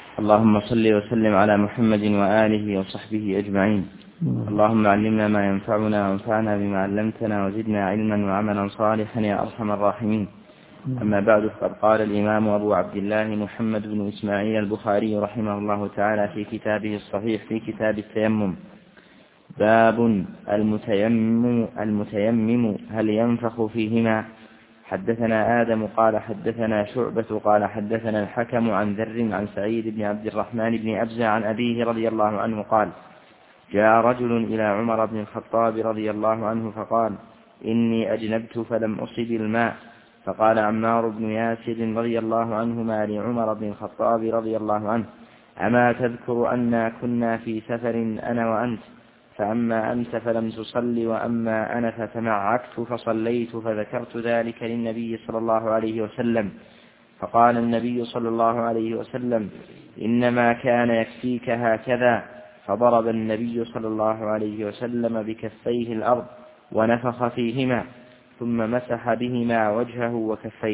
اللهم صل وسلم على محمد وآله وصحبه أجمعين. اللهم علمنا ما ينفعنا وانفعنا بما علمتنا وزدنا علما وعملا صالحا يا أرحم الراحمين. أما بعد، فقد قال الإمام أبو عبد الله محمد بن إسماعيل البخاري رحمه الله تعالى في كتابه الصحيح في كتاب التيمم: باب المتيمم هل ينفخ فيهما؟ حدثنا آدم قال حدثنا شعبة قال حدثنا الحكم عن ذر عن سعيد بن عبد الرحمن بن أبزة عن أبيه رضي الله عنه قال: جاء رجل إلى عمر بن الخطاب رضي الله عنه فقال: إني أجنبت فلم أصب الماء. فقال عمار بن ياسر رضي الله عنهما لعمر بن الخطاب رضي الله عنه: أما تذكر أنا كنا في سفر أنا وأنت، فأما أنت فلم تصل وأما أنا فتمعكت فصليت، فذكرت ذلك للنبي صلى الله عليه وسلم، فقال النبي صلى الله عليه وسلم: إنما كان يكفيك هكذا. فضرب النبي صلى الله عليه وسلم بكفيه الأرض ونفخ فيهما ثم مسح بهما وجهه وكفيه.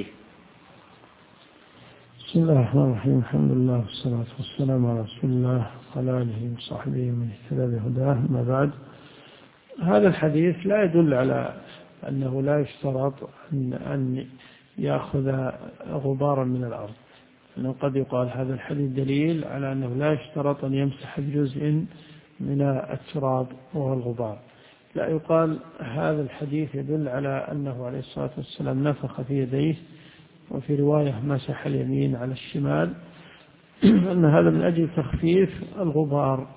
بسم الله الرحمن الرحيم. الحمد لله والصلاة والسلام على رسول الله وعلى آله وصحبه من اهتدى بهداه. ما بعد، هذا الحديث لا يدل على أنه لا يشترط أن يأخذ غبارا من الأرض، أنه قد يقال هذا الحديث دليل على أنه لا يشترط أن يمسح بجزء من التراب وهو الغبار. لا، يقال هذا الحديث يدل على أنه عليه الصلاة والسلام نفخ في يديه، وفي رواية مسح اليمين على الشمال، أن هذا من أجل تخفيف الغبار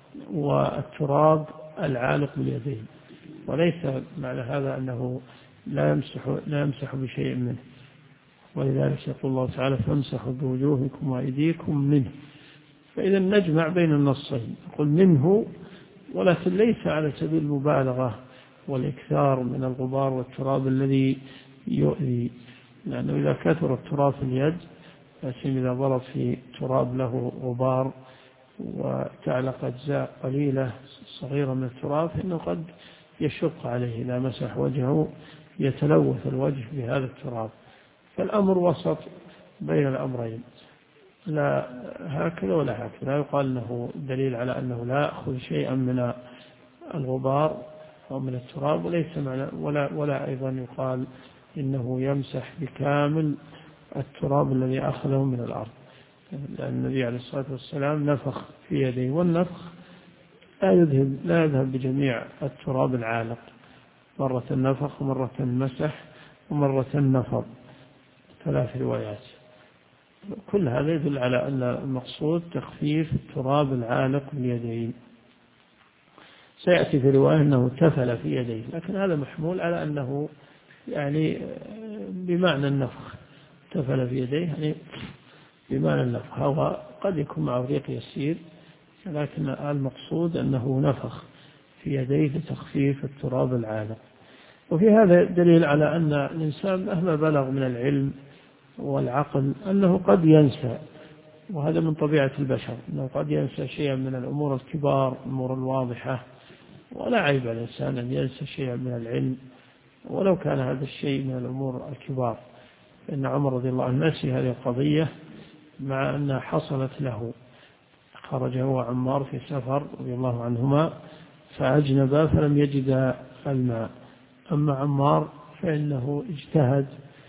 والتراب العالق باليدين، وليس معنى هذا أنه لا يمسح بشيء منه. ولذلك يقول الله تعالى: فامسحوا بوجوهكم وأيديكم منه. فإذا نجمع بين النصين، نقول منه، ولكن ليس على سبيل المبالغة والإكثار من الغبار والتراب الذي يؤذي، لأنه إذا كثر التراب في اليد، إذا ضرب في تراب له غبار وتعلق أجزاء قليلة صغيرة من التراب، فإنه قد يشق عليه إذا مسح وجهه، يتلوث الوجه بهذا التراب. فالأمر وسط بين الأمرين، لا هكذا ولا هكذا. لا يقال أنه دليل على أنه لا يأخذ شيئا من الغبار أو من التراب، وليس ولا أيضا يقال إنه يمسح بكامل التراب الذي أخذه من الأرض، لأن النبي عليه الصلاة والسلام نفخ في يديه، والنفخ لا يذهب بجميع التراب العالق، مرة نفخ ومرة مسح ومرة نفض، 3 روايات. كل هذا يدل على أن المقصود تخفيف التراب العالق باليدين. سيأتي في رواية أنه تفل في يديه، لكن هذا محمول على أنه يعني بمعنى النفخ، تفل في يديه يعني بمعنى النفخ. هو قد يكون مع ريق يسير، لكن المقصود أنه نفخ في يديه لتخفيف التراب العالق. وفي هذا دليل على أن الإنسان مهما بلغ من العلم والعقل أنه قد ينسى، وهذا من طبيعة البشر، أنه قد ينسى شيئا من الأمور الكبار، الأمور الواضحة، ولا عيب على الإنسان أن ينسى شيئا من العلم ولو كان هذا الشيء من الأمور الكبار. إن عمر رضي الله عنه نسي هذه القضية مع أنها حصلت له. خرج هو وعمار في سفر رضي الله عنهما فأجنبا فلم يجد الماء، أما عمار فإنه اجتهد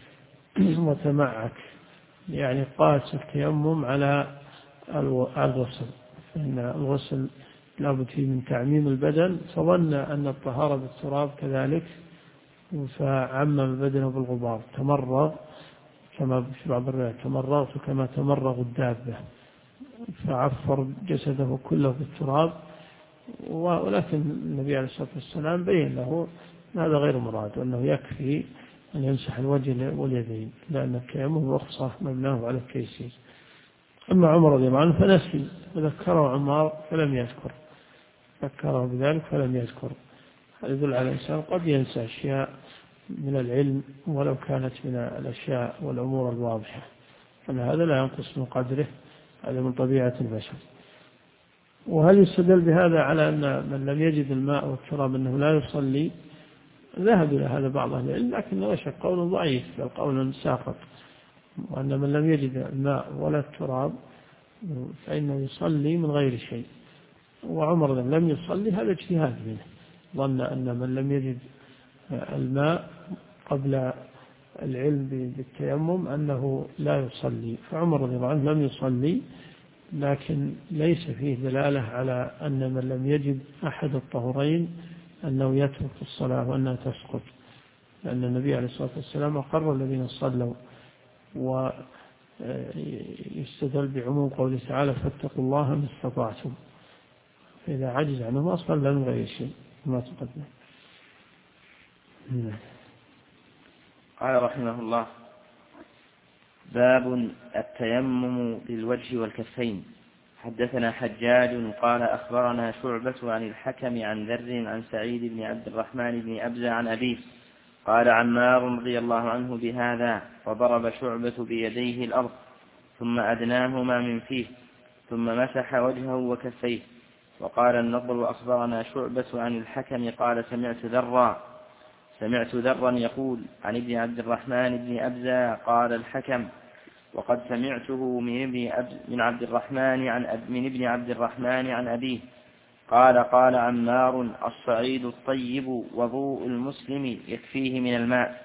وتمعك، يعني قاس التيمم على الغسل، فإن الغسل لابد فيه من تعميم البدن، فظن أن الطهارة بالتراب كذلك، فعمم بدنه بالغبار، تمرغ كما في بعض الروايات: تمرغت كما تمرغ الدابة، فعفر جسده كله بالتراب. ولكن النبي عليه الصلاة والسلام بين له هذا غير مراد، وأنه يكفي أن يمسح الوجه واليدين، لأن التيمم رخصة مبناه على التيسير. أما عمر رضي الله عنه فنسي، وذكره عمار فلم يذكر، ذكره بذلك فلم يذكر. هذا يدل على الإنسان قد ينسى أشياء من العلم ولو كانت من الأشياء والأمور الواضحة، أن هذا لا ينقص من قدره، هذا من طبيعة البشر. وهل يستدل بهذا على أن من لم يجد الماء والتراب أنه لا يصلي؟ ذهب إلى هذا بعض أهل العلم، لكن لا شك قول ضعيف، بل قول ساقط، وأن من لم يجد الماء ولا التراب فإنه يصلي من غير شيء. وعمر لم يصلي، هذا اجتهاد منه، ظن أن من لم يجد الماء قبل العلم بالتيمم أنه لا يصلي، فعمر رضي الله عنه لم يصلي، لكن ليس فيه دلالة على أن من لم يجد أحد الطهرين أنه يترك الصلاة وأنها تسقط، لأن النبي عليه الصلاة والسلام أقر الذين صلوا، ويستدل بعموم قوله تعالى فاتقوا الله ما استطعتم، فإذا عجز عنه صلى من غير شيء ما تقدم. قال رحمه الله: باب التيمم للوجه والكفين. حدثنا حجاج قال أخبرنا شعبة عن الحكم عن ذر عن سعيد بن عبد الرحمن بن أبزة عن أبيه قال عمار رضي الله عنه بهذا، فضرب شعبة بيديه الأرض ثم أدناهما من فيه ثم مسح وجهه وكفيه. وقال النضر أخبرنا شعبة عن الحكم قال سمعت ذرا يقول عن ابن عبد الرحمن بن أبزة قال الحكم، وقد سمعته من عبد الرحمن عن أبيه قال عمار الصعيد الطيب وضوء المسلم يكفيه من الماء.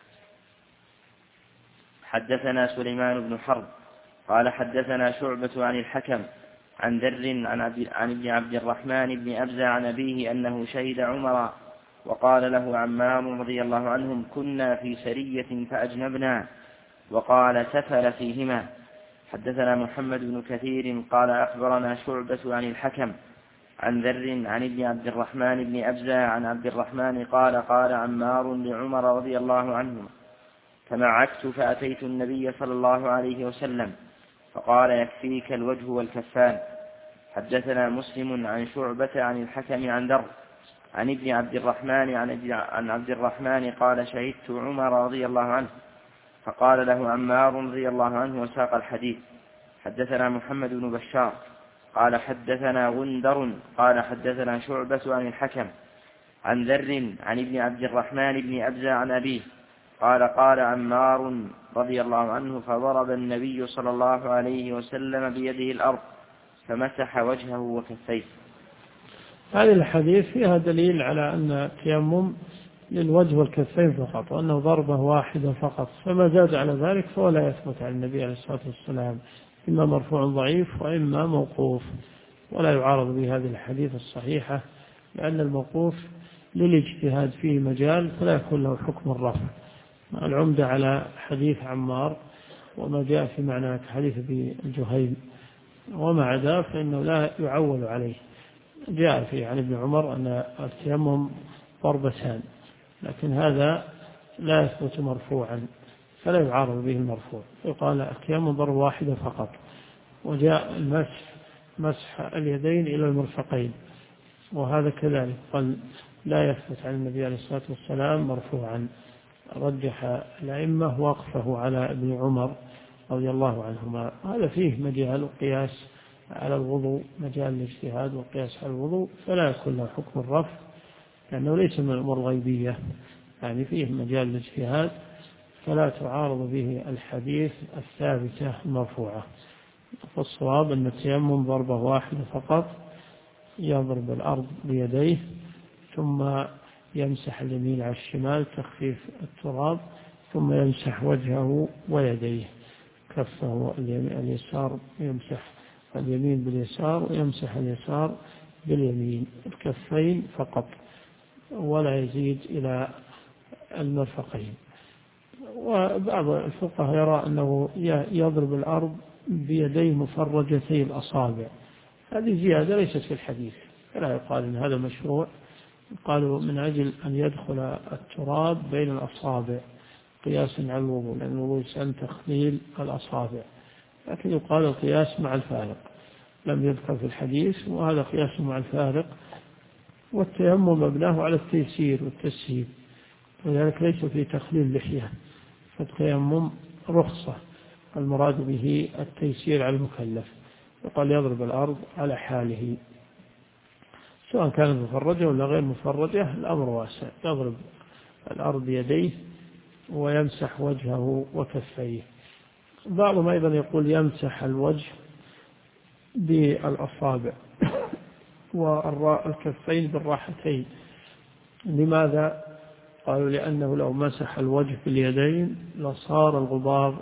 حدثنا سليمان بن حرب قال حدثنا شعبة عن الحكم عن ذر عن ابن عبد الرحمن بن أبزة عن أبيه أنه شهد عمر، وقال له عمار رضي الله عنهم كنا في سرية فأجنبنا، وقال سفل فيهما. حدثنا محمد بن كثير قال أخبرنا شعبة عن الحكم عن ذر عن ابن عبد الرحمن بن أبزة عن عبد الرحمن قال عمار لعمر رضي الله عنه تمعكت فأتيت النبي صلى الله عليه وسلم فقال يكفيك الوجه والكفان. حدثنا مسلم عن شعبة عن الحكم عن ذر عن ابن عبد الرحمن عن عبد الرحمن قال شهدت عمر رضي الله عنه، فقال له عمار رضي الله عنه وساق الحديث. حدثنا محمد بن بشار قال حدثنا غندر قال حدثنا شعبة عن الحكم عن ذر عن ابن عبد الرحمن بن أبزة عن أبيه قال عمار رضي الله عنه فضرب النبي صلى الله عليه وسلم بيده الأرض فمسح وجهه وكفيه. هذه الحديث فيها دليل على أن التيمم للوجه والكفين فقط، وأنه ضربة واحدة فقط، فما زاد على ذلك فهو لا يثبت عن النبي عليه الصلاة والسلام، إما مرفوع ضعيف وإما موقوف، ولا يعارض بهذه الحديث الصحيحة، لأن الموقوف للاجتهاد فيه مجال فلا يكون له حكم الرفع. العمدة على حديث عمار وما جاء في معنى حديث أبي الجهيم، وما عدا فإنه لا يعول عليه. جاء في عن ابن عمر أن التيمم ضربتان، لكن هذا لا يثبت مرفوعا فلا يعارض به المرفوع، يقال التيمم ضربة واحدة فقط. وجاء مسح اليدين إلى المرفقين، وهذا كذلك قال لا يثبت عن النبي عليه الصلاة والسلام مرفوعا. رجح الأئمة وقفه على ابن عمر رضي الله عنهما. هذا فيه مجال قياس على الوضوء، مجال الاجتهاد والقياس على الوضوء، فلا يكون له حكم الرفع لأنه ليس من الأمور الغيبية، يعني فيه مجال الاجتهاد فلا تعارض به الحديث الثابتة المرفوعة. فالصواب أن التيمم ضربة واحدة فقط، يضرب الأرض بيديه ثم يمسح اليمين على الشمال تخفيف التراب، ثم يمسح وجهه ويديه، كفه اليسار يمسح اليمين باليسار ويمسح اليسار باليمين، الكفين فقط ولا يزيد إلى المرفقين. وبعض الفقهاء يرى أنه يضرب الأرض بيديه مفرجتي الأصابع، هذه زيادة ليست في الحديث، فلا يقال أن هذا مشروع. قالوا من أجل أن يدخل التراب بين الأصابع قياسا على الوضوء، لأن الوضوء يسأل تخليل الأصابع، لكن يقال القياس مع الفارق، لم يذكر في الحديث، وهذا قياس مع الفارق. والتيمم مبناه على التيسير والتسهيل، ولذلك ليس في تخليل لحية، فالتيمم رخصة المراد به التيسير على المكلف، يقال يضرب الأرض على حاله سواء كانت مفرجة ولا غير مفرجة، الأمر واسع، يضرب الأرض بيديه ويمسح وجهه وكفيه. بعضهم أيضا يقول يمسح الوجه بالأصابع والكفين بالراحتين. لماذا؟ قالوا لأنه لو مسح الوجه باليدين لصار الغبار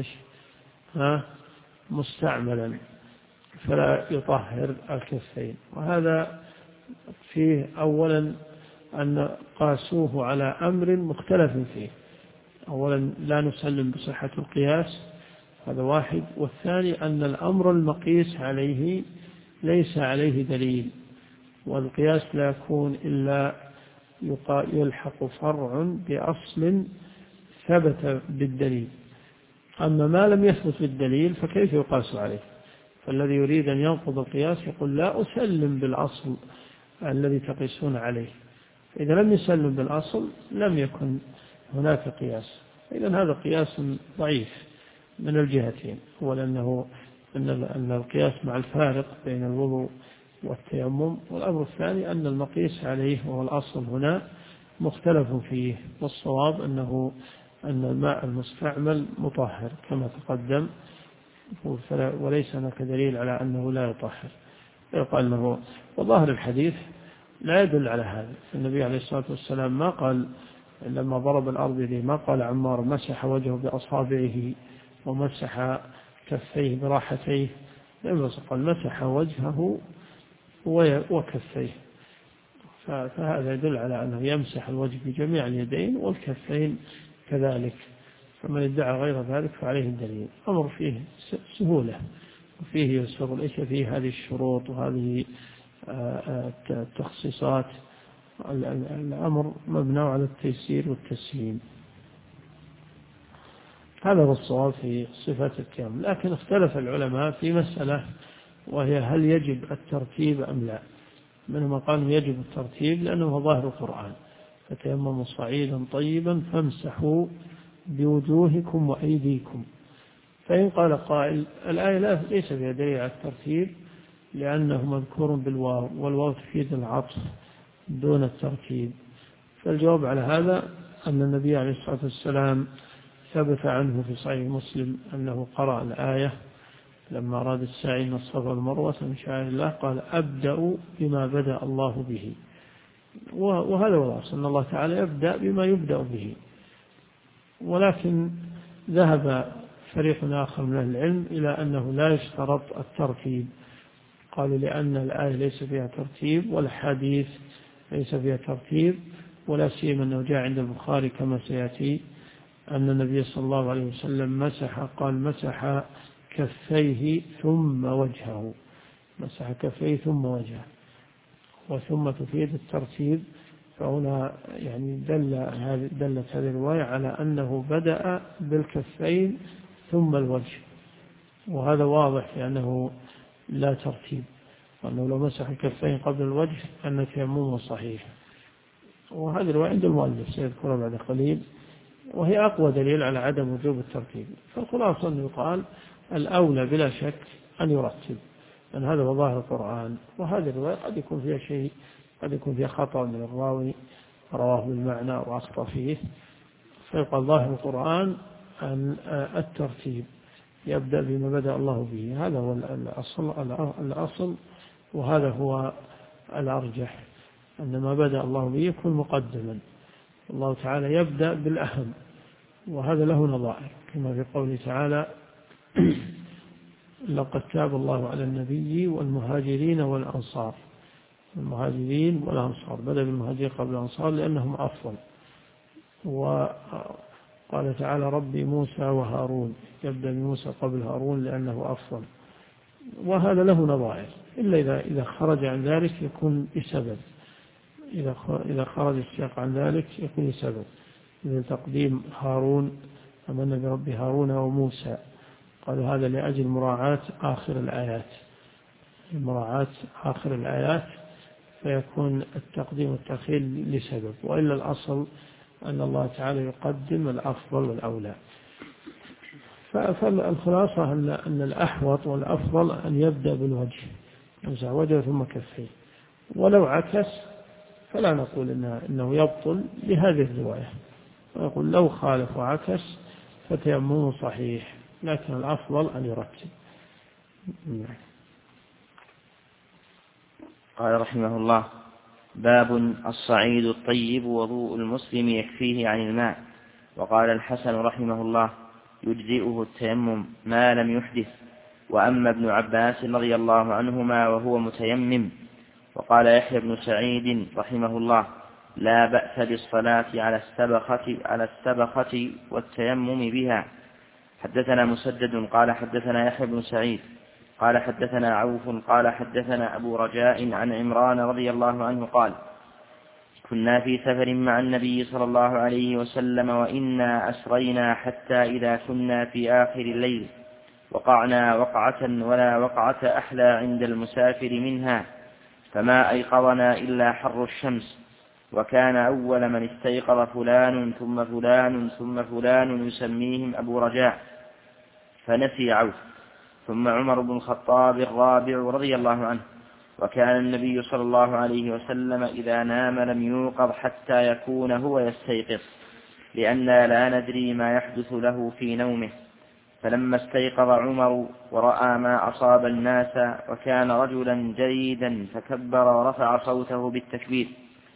مستعملا فلا يطهر الكفين. وهذا فيه أولا أن قاسوه على أمر مختلف فيه. أولا لا نسلم بصحة القياس، هذا واحد. والثاني أن الأمر المقيس عليه ليس عليه دليل، والقياس لا يكون إلا يلحق فرع بأصل ثبت بالدليل. أما ما لم يثبت بالدليل فكيف يقاس عليه؟ فالذي يريد أن ينقض القياس يقول لا أسلم بالأصل الذي تقيسون عليه. إذا لم يسلم بالأصل لم يكن هناك قياس. إذن هذا قياس ضعيف من الجهتين. أولا أن القياس مع الفارق بين الوضوء والتيمم، والأمر الثاني أن المقيس عليه وهو الأصل هنا مختلف فيه، والصواب أن الماء المستعمل مطهر كما تقدم، وليس هناك دليل على أنه لا يطهر. يقال أنه وظاهر الحديث لا يدل على هذا. النبي عليه الصلاة والسلام ما قال لما ضرب الأرض به ما قال عمار مسح وجهه بأصابعه ومسح كفيه براحتيه، لما قال مسح وجهه وكفيه. فهذا يدل على أنه يمسح الوجه بجميع اليدين والكفين كذلك. فمن ادعى غير ذلك فعليه الدليل. أمر فيه سهولة وفيه يسر، ليس فيه هذه الشروط وهذه التخصيصات. الأمر مبنى على التيسير والتسهيل. هذا هو الصواب في صفة التيمم. لكن اختلف العلماء في مسألة، وهي هل يجب الترتيب أم لا. منهم قالوا يجب الترتيب لأنه هو ظاهر القرآن، فتيمموا صعيدا طيبا فامسحوا بوجوهكم وأيديكم. فإن قال قائل الآية ليس فيها دليل على الترتيب لأنه مذكور بالواو، والواو تفيد العطف دون الترتيب. فالجواب على هذا أن النبي عليه الصلاة والسلام ثبت عنه في صحيح مسلم أنه قرأ الآية لما أراد السعي من الصفا والمروة من شعائر الله، قال أبدأ بما بدأ الله به. وهذا هو الأصل، أن الله تعالى يبدأ بما يبدأ به. ولكن ذهب فريق آخر من أهل العلم إلى أنه لا يشترط الترتيب. قالوا لأن الآية ليس فيها ترتيب والحديث ليس فيها ترتيب، ولا سيما أنه جاء عند البخاري كما سيأتي أن النبي صلى الله عليه وسلم قال مسح كفيه ثم وجهه، مسح كفيه ثم وجهه، وثم تفيد الترتيب. فهنا يعني دلت هذه الرواية على أنه بدأ بالكفين ثم الوجه، وهذا واضح لأنه لا ترتيب، وأنه لو مسح الكفين قبل الوجه أن تيممه صحيح. وهذه الرواية عند المؤلف سيذكرها بعد قليل، وهي أقوى دليل على عدم وجوب الترتيب. فالخلاصة أنه يقال الأولى بلا شك أن يرتب، لأن هذا هو ظاهر القرآن. وهذه الرواية قد يكون فيها شيء، قد يكون فيها خطأ من الراوي رواه بالمعنى وأخطأ فيه، فيقال ظاهر القرآن أن الترتيب يبدأ بما بدأ الله به. هذا هو الأصل، وهذا هو الأرجح، أن ما بدأ الله به يكون مقدما. الله تعالى يبدأ بالأهم، وهذا له نظائر كما في قوله تعالى لقد تاب الله على النبي والمهاجرين والأنصار. المهاجرين والأنصار بدأ بالمهاجرين قبل الأنصار لأنهم أفضل. وقال تعالى ربي موسى وهارون، يبدأ بموسى قبل هارون لأنه أفضل. وهذا له نظائر، إلا إذا خرج عن ذلك يكون بسبب، إذا خرج السياق عن ذلك يكون بسبب. إذا تقديم هارون أمن برب هارون وموسى، قالوا هذا لأجل مراعاة آخر الآيات، مراعاة آخر الآيات، فيكون التقديم والتأخير لسبب. وإلا الأصل أن الله تعالى يقدم الأفضل والأولى. فالخلاصة أن الأحوط والأفضل أن يبدأ بالوجه، يمسح وجهه ثم كفيه. ولو عكس فلا نقول إنه يبطل بهذه الرواية، ونقول لو خالف وعكس فتيممه صحيح، لكن الأفضل أن يرتب. قال رحمه الله: باب الصعيد الطيب وضوء المسلم يكفيه عن الماء. وقال الحسن رحمه الله: يجزئه التيمم ما لم يحدث. وأما ابن عباس رضي الله عنهما وهو متيمم. وقال يحيى بن سعيد رحمه الله: لا بأس بالصلاة على السبخة والتيمم بها. حدثنا مسدد قال حدثنا يحيى بن سعيد قال حدثنا عوف قال حدثنا أبو رجاء عن عمران رضي الله عنه قال: كنا في سفر مع النبي صلى الله عليه وسلم وإنا أسرينا حتى إذا كنا في آخر الليل وقعنا وقعة ولا وقعة أحلى عند المسافر منها، فما أيقظنا إلا حر الشمس، وكان أول من استيقظ فلان ثم فلان ثم فلان يسميهم أبو رجاء، فنسي عوف، ثم عمر بن الخطاب الرابع رضي الله عنه. وكان النبي صلى الله عليه وسلم إذا نام لم يوقظ حتى يكون هو يستيقظ، لأننا لا ندري ما يحدث له في نومه. فلما استيقظ عمر ورأى ما أصاب الناس وكان رجلا جيدا فكبر ورفع صوته بالتكبير،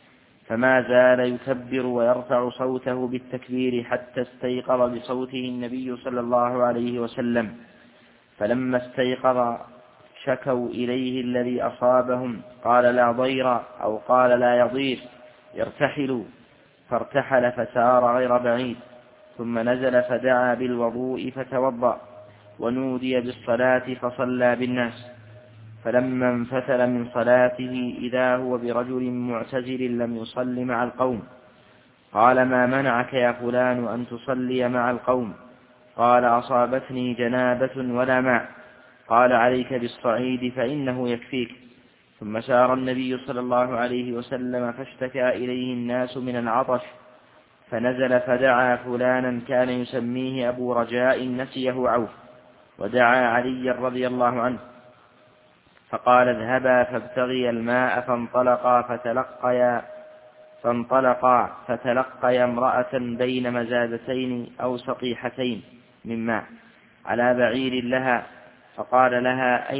فما زال يكبر ويرفع صوته بالتكبير حتى استيقظ بصوته النبي صلى الله عليه وسلم. فلما استيقظ شكوا إليه الذي أصابهم، قال: لا ضير، أو قال: لا يضير، ارتحلوا. فارتحل فسار غير بعيد، ثم نزل فدعا بالوضوء فتوضأ، ونودي بالصلاة فصلى بالناس. فلما انفتل من صلاته إذا هو برجل معتزل لم يصل مع القوم، قال: ما منعك يا فلان أن تصلي مع القوم؟ قال: أصابتني جنابة ولا ماء. قال: عليك بالصعيد فإنه يكفيك. ثم سار النبي صلى الله عليه وسلم فاشتكى إليه الناس من العطش، فنزل فدعا فلانا كان يسميه أبو رجاء نسيه عوف، ودعا علي رضي الله عنه، فقال: اذهبا فابتغيا الماء. فانطلقا فتلقيا امرأة بين مزادتين أو سطيحتين من ماء على بعير لها، فقالا لها: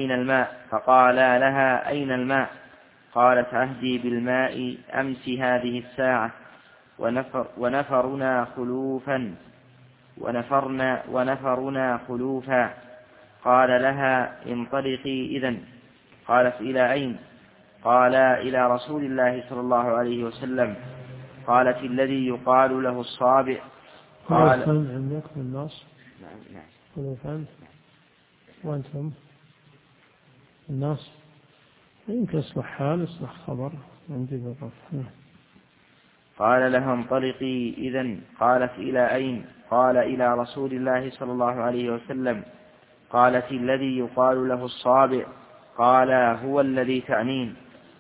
أين الماء؟ قالت: عهدي بالماء أمس هذه الساعة، ونفرنا خلوفا. قال لها: انطلقي إذن. قالت: إلى أين؟ قال: إلى رسول الله صلى الله عليه وسلم. قالت: الذي يقال له الصابع. قال: عندكم النص؟ نعم. خلوفا. وأنتم النص يمكن يصلح حال يصلح خبر عندي بالرفع. قال لها: انطلقي إذن. قالت: إلى أين؟ قال: إلى رسول الله صلى الله عليه وسلم. قالت: الذي يقال له الصابع. قال: هو الذي تعنين.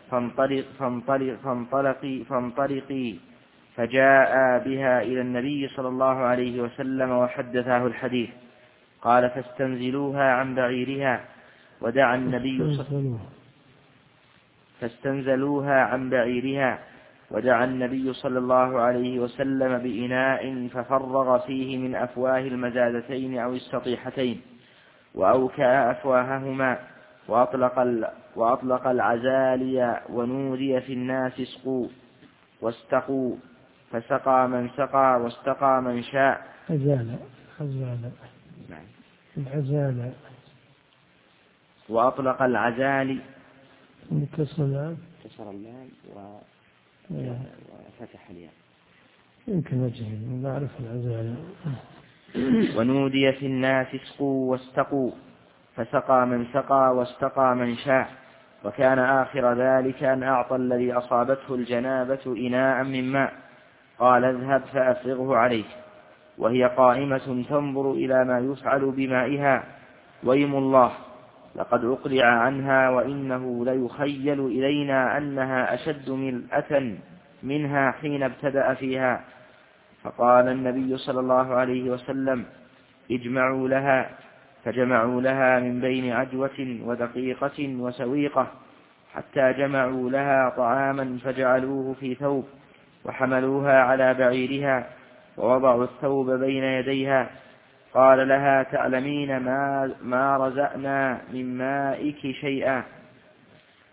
فانطلقي. فجاء بها إلى النبي صلى الله عليه وسلم وحدثاه الحديث. قال: فاستنزلوها عن بعيرها، ودعا النبي صلى الله عليه وسلم بإناء ففرغ فيه من أفواه المزادتين أو السطيحتين، وأوكأ أفواههما، وأطلق العزالي، ونودي في الناس: اسقوا واستقوا، فسقى من سقى واستقى من شاء. العزالة. وأطلق العزالي، كسر اللام وفتح الياء، يمكن وجهه نعرف العزالة. ونودي في الناس: اسقوا واستقوا، فسقى من سقى واستقى من شاء. وكان آخر ذلك أن أعطى الذي أصابته الجنابة إناء من ماء، قال: اذهب فأفرغه عليك. وهي قائمة تنظر إلى ما يفعل بمائها، ويم الله لقد أقلع عنها، وإنه ليخيل إلينا أنها أشد ملأة منها حين ابتدأ فيها. فقال النبي صلى الله عليه وسلم: اجمعوا لها. فجمعوا لها من بين عجوة ودقيقة وسويقة، حتى جمعوا لها طعاما فجعلوه في ثوب، وحملوها على بعيرها، ووضعوا الثوب بين يديها. قال لها: تعلمين ما رزقنا من مائك شيئا.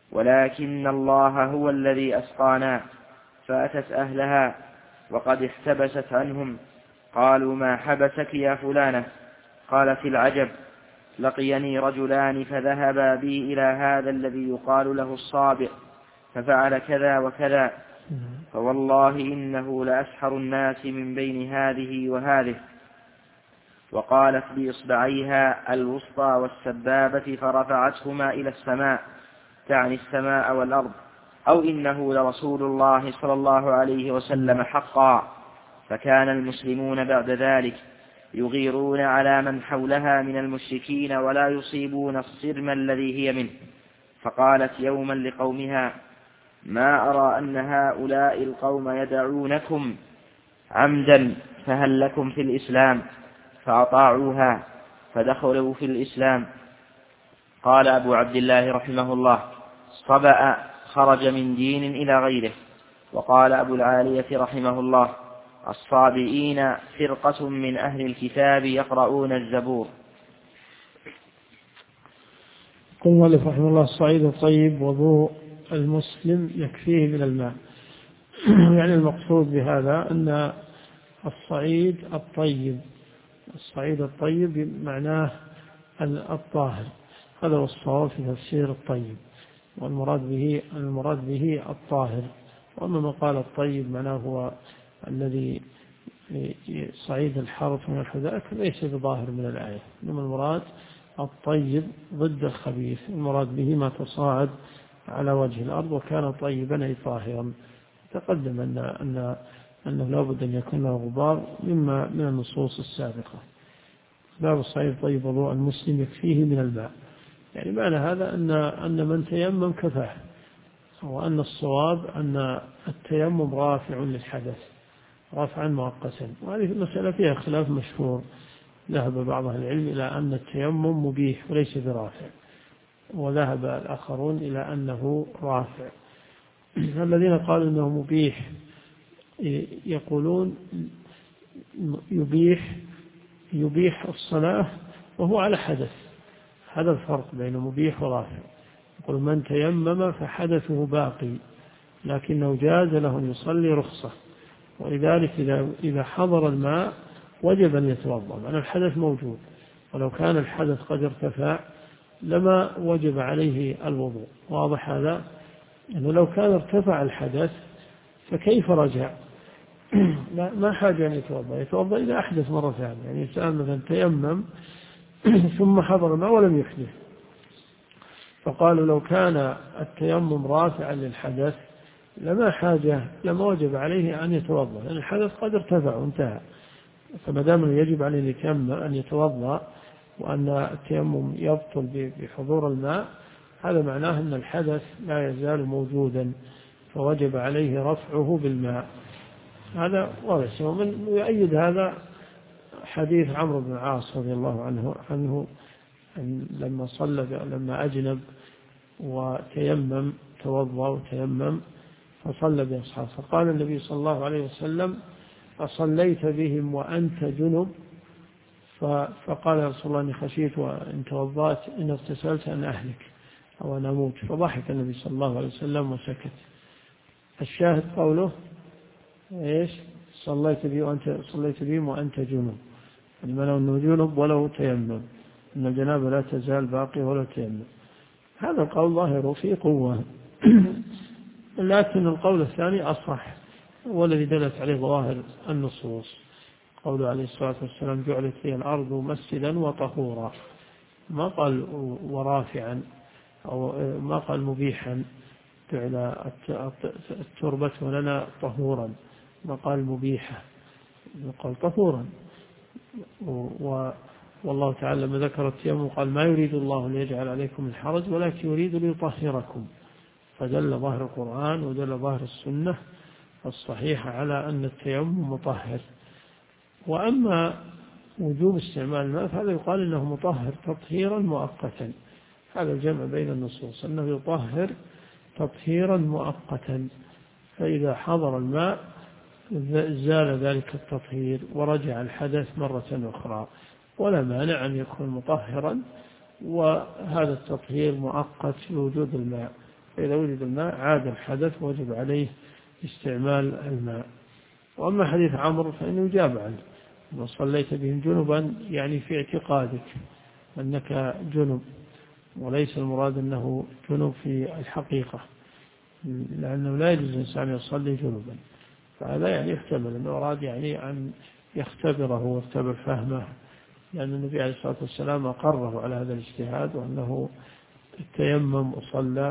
ولكن الله هو الذي أسقانا. فأتت أهلها وقد احتبست عنهم. قالوا: ما حبسك يا فلانة؟ قالت: العجب، لقيني رجلان فذهبا بي إلى هذا الذي يقال له الصابئ ففعل كذا وكذا، فوالله إنه لأسحر الناس من بين هذه وهذه. وقالت بإصبعيها الوسطى والسبابة فرفعتهما إلى السماء، تعني السماء والأرض، أو إنه لرسول الله صلى الله عليه وسلم حقا. فكان المسلمون بعد ذلك يغيرون على من حولها من المشركين ولا يصيبون الصرم الذي هي منه. فقالت يوما لقومها: ما أرى أن هؤلاء القوم يدعونكم عمدا، فهل لكم في الإسلام؟ فأطاعوها فدخلوا في الإسلام. قال أبو عبد الله رحمه الله: صبأ، خرج من دين إلى غيره. وقال أبو العالية رحمه الله: الصابئين فرقة من أهل الكتاب يقرؤون الزبور. قل مؤلف رحمه الله: الصعيد الطيب وضوء المسلم يكفيه من الماء. يعني المقصود بهذا أن الصعيد الطيب معناه الطاهر، هذا هو الصواب في تفسير الطيب، والمراد به الطاهر. وأما من قال الطيب معناه هو الذي صعيد الحرث من الحذاء ليس بظاهر من الآية، إنما المراد الطيب ضد الخبيث، المراد به ما تصاعد على وجه الأرض، وكان طيبا أي طاهرا. تقدم أنه لا بد أن يكون له غبار من النصوص السابقة. باب الصعيد طيب وضوء المسلم يكفيه من الماء، يعني معنى هذا أن من تيمم كفاه، وأن الصواب أن التيمم رافع للحدث رافعا مؤقتا. وهذه المسألة فيها خلاف مشهور، ذهب بعض أهل العلم إلى أن التيمم مبيح وليس برافع، وذهب الآخرون إلى أنه رافع. الذين قالوا أنه مبيح يقولون يبيح الصلاة وهو على حدث، هذا الفرق بين مبيح ورافع. يقول من تيمم فحدثه باقي لكنه جاز له أن يصلي رخصة، ولذلك إذا حضر الماء وجب أن يتوضأ، لأن الحدث موجود، ولو كان الحدث قد ارتفع لما وجب عليه الوضوء. واضح هذا؟ أنه لو كان ارتفع الحدث فكيف رجع؟ ما حاجة أن يتوضأ إذا أحدث مرة ثانية. يعني إنسان مثلا تيمم ثم حضر الماء ولم يحدث، فقالوا لو كان التيمم رافعا للحدث لما وجب عليه أن يتوضأ، لأن الحدث قد ارتفع وانتهى. فما دام يجب عليه أن يتوضأ وأن التيمم يبطل بحضور الماء، هذا معناه أن الحدث لا يزال موجودا، فوجب عليه رفعه بالماء. هذا واضح. ومن يؤيد هذا حديث عمرو بن العاص رضي الله عنه لما أجنب وتيمم، توضأ وتيمم فصلى بأصحابه، فقال النبي صلى الله عليه وسلم: أصليت بهم وأنت جنب؟ فقال يا رسول الله: إني خشيت وإن توضأت إن اغتسلت أن أهلك أو أن أموت. فضحك النبي صلى الله عليه وسلم وسكت. الشاهد قوله إيش؟ صليت بهم وأنت جنب، يعني لو أنه جنب ولو تيمم، أن الجنابة لا تزال باقية ولو تيمم. هذا القول ظاهره فيه قوة، لكن القول الثاني أصح، والذي دلت عليه ظواهر النصوص. قوله عليه الصلاة والسلام: جعلت لي الأرض مسجدا وطهورا، ما قال ورافعا أو ما قال مبيحا، جعل التربة لنا طهورا، ما قال مبيحة، قال طهورا. والله تعالى لما ذكر التيمم قال: ما يريد الله ليجعل عليكم الحرج ولكن يريد ليطهركم. فدل ظاهر القرآن ودل ظاهر السنة الصحيحة على أن التيمم مطهر. وأما وجوب استعمال الماء فهذا يقال إنه مطهر تطهيرا مؤقتا. هذا الجمع بين النصوص، أنه يطهر تطهيرا مؤقتا، فإذا حضر الماء زال ذلك التطهير ورجع الحدث مرة أخرى، ولا مانع أن يكون مطهرا وهذا التطهير مؤقت لوجود الماء. فإذا وجد الماء عاد الحدث وجب عليه استعمال الماء. وأما حديث عمرو فإنه يجاب عنه، وصليت بهم جنبا يعني في اعتقادك أنك جنب، وليس المراد أنه جنب في الحقيقة، لأنه لا يجوز الإنسان يصلي جنبا. فهذا يعني يحتمل أنه أراد يعني أن يختبره واختبر فهمه، لأن النبي عليه الصلاة والسلام أقره على هذا الاجتهاد، وأنه تيمم وصلى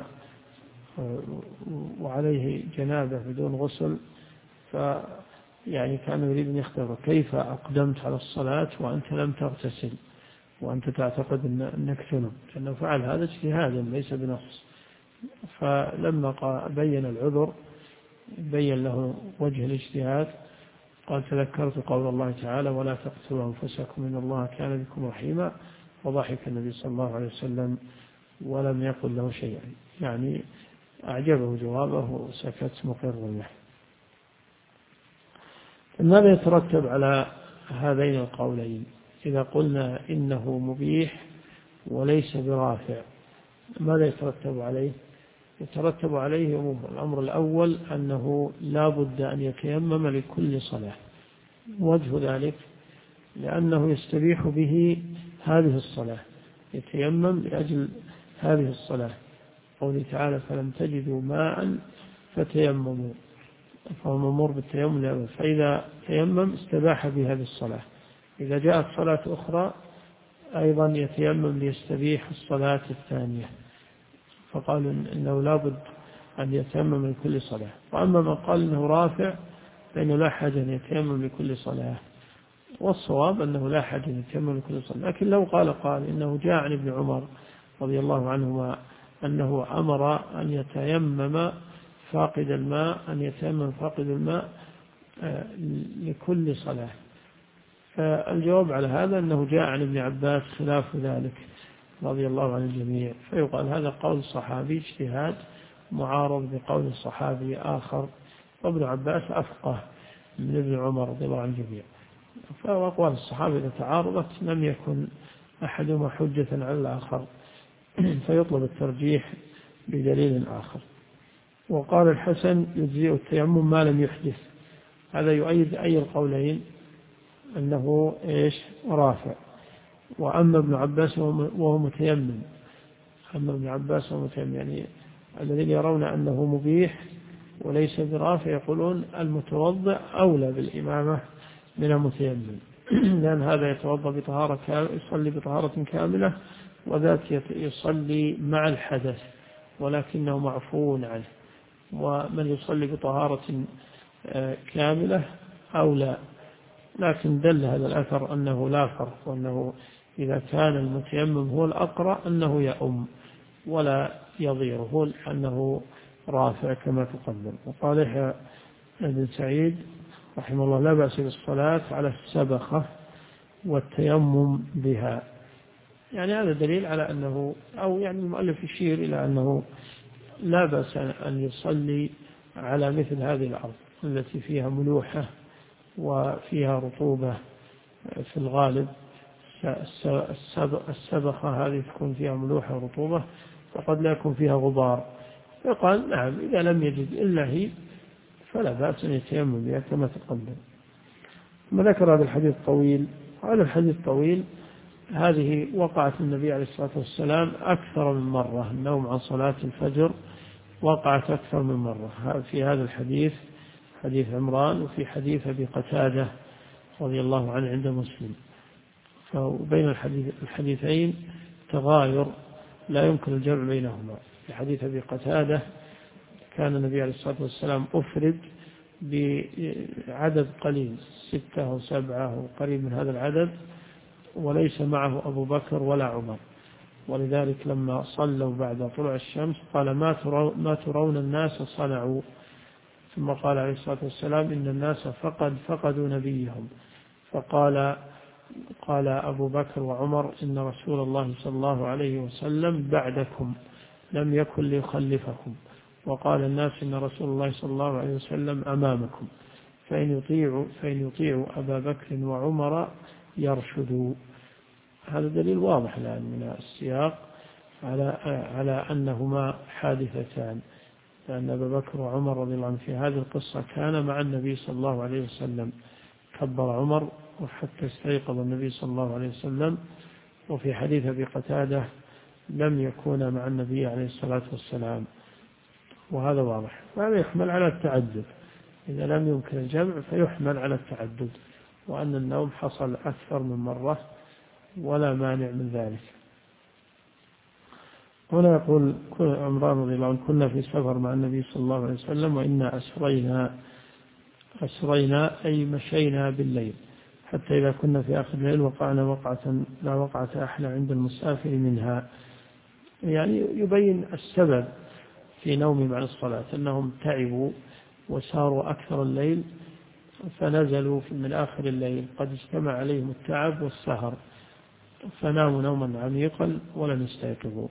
وعليه جنابة بدون غسل، فيعني كان يريد أن يختبر كيف أقدمت على الصلاة وأنت لم تغتسل وأنت تعتقد أنك جنب، لأنه فعل هذا اجتهادا ليس بنص. فلما بين العذر بين له وجه الاجتهاد، قال تذكرت قول الله تعالى ولا تقتلوا أنفسكم إن الله كان بكم رحيما، وضحك النبي صلى الله عليه وسلم ولم يقل له شيئا، يعني أعجبه جوابه وسكت مقر له. ماذا يترتب على هذين القولين؟ إذا قلنا إنه مبيح وليس برافع، ماذا يترتب عليه؟ يترتب عليه الأمر الأول أنه لا بد أن يتيمم لكل صلاة. وجه ذلك لأنه يستبيح به هذه الصلاة، يتيمم لأجل هذه الصلاة، قوله تعالى فلم تجدوا ماء فتيمموا، فهو مأمور بالتيمم، فإذا تيمم استباح بهذه الصلاة. إذا جاءت صلاة أخرى أيضا يتيمم ليستبيح الصلاة الثانية، فقالوا إنه لا بد أن يتيمم لكل صلاة. وأما من قال إنه رافع فإنه لا حاجة أن يتيمم لكل صلاة، والصواب أنه لا حاجة أن يتيمم لكل صلاة. لكن لو قال إنه جاء عن ابن عمر رضي الله عنهما أنه أمر أن يتيمم فاقد الماء، أن يتيمم فاقد الماء لكل صلاة، فالجواب على هذا أنه جاء عن ابن عباس خلاف ذلك رضي الله عن الجميع، فيقال هذا قول صحابي اجتهاد معارض بقول صحابي آخر، وابن عباس أفقه من ابن عمر رضي الله عن الجميع. فأقوال الصحابة إذا تعارضت لم يكن أحدهما حجة على الآخر، فيطلب الترجيح بدليل آخر. وقال الحسن يجزئ التيمم ما لم يحدث، هذا يؤيد أي القولين أنه رافع. وأما ابن عباس وهو متيمم، أما ابن عباس وهو متيمم، يعني الذين يرون أنه مبيح وليس برافع يقولون المتوضئ أولى بالإمامة من المتيمم، لأن هذا يتوضأ بطهارة يصلي بطهارة كاملة، وذاك يصلي مع الحدث ولكنه معفو عنه. ومن يصلي بطهارة كاملة أولى، لكن دل هذا الأثر أنه لا فرق، وأنه إذا كان المتيمم هو الأقرأ أنه يؤم ولا يضيره، أنه رافع كما تقدم. وقال يحيى بن سعيد رحمه الله لا بأس بالصلاة على السبخة والتيمم بها، يعني هذا دليل على أنه، أو يعني المؤلف يشير إلى أنه لا بأس أن يصلي على مثل هذه الأرض التي فيها ملوحة وفيها رطوبة في الغالب. السبخة هذه تكون فيها ملوحة ورطوبة وقد لا يكون فيها غبار، فقال نعم إذا لم يجد إلا هي فلا بأس أن يتيمم بها كما تقدم. ثم ذكر هذا الحديث الطويل. هذا الحديث الطويل هذه وقعت النبي عليه الصلاة والسلام أكثر من مرة، النوم عن صلاة الفجر وقعت أكثر من مرة في هذا الحديث، حديث عمران، وفي حديث أبي قتادة رضي الله عنه عند مسلم. فبين الحديثين تغاير لا يمكن الجمع بينهما. في حديث أبي قتادة كان النبي عليه الصلاة والسلام أفرد بعدد قليل 6 أو 7 أو قريب من هذا العدد، وليس معه أبو بكر ولا عمر، ولذلك لما صلوا بعد طلوع الشمس قال ما ترون الناس صنعوا، ثم قال عليه الصلاة والسلام إن الناس فقدوا نبيهم، قال أبو بكر وعمر إن رسول الله صلى الله عليه وسلم بعدكم لم يكن ليخلفكم، وقال الناس إن رسول الله صلى الله عليه وسلم أمامكم فإن يطيعوا أبا بكر وعمر يرشدوا. هذا دليل واضح الآن من السياق على أنهما حادثتان، لأن أبا بكر وعمر رضي الله عنه في هذه القصة كان مع النبي صلى الله عليه وسلم، كبر عمر وحتى استيقظ النبي صلى الله عليه وسلم. وفي حديث أبي قتادة لم يكون مع النبي عليه الصلاة والسلام، وهذا واضح. وهذا يحمل على التعدد، إذا لم يمكن الجمع فيحمل على التعدد، وأن النوم حصل أكثر من مرة ولا مانع من ذلك. هنا يقول عمران رضي الله عنه: كنا في سفر مع النبي صلى الله عليه وسلم وإنا أسرينا أي مشينا بالليل، حتى إذا كنا في آخر الليل وقعنا وقعة لا وقعة أحلى عند المسافر منها. يعني يبين السبب في نومهم عن الصلاة، أنهم تعبوا وساروا أكثر الليل فنزلوا من آخر الليل، قد اجتمع عليهم التعب والسهر فناموا نوما عميقا ولم يستيقظوا.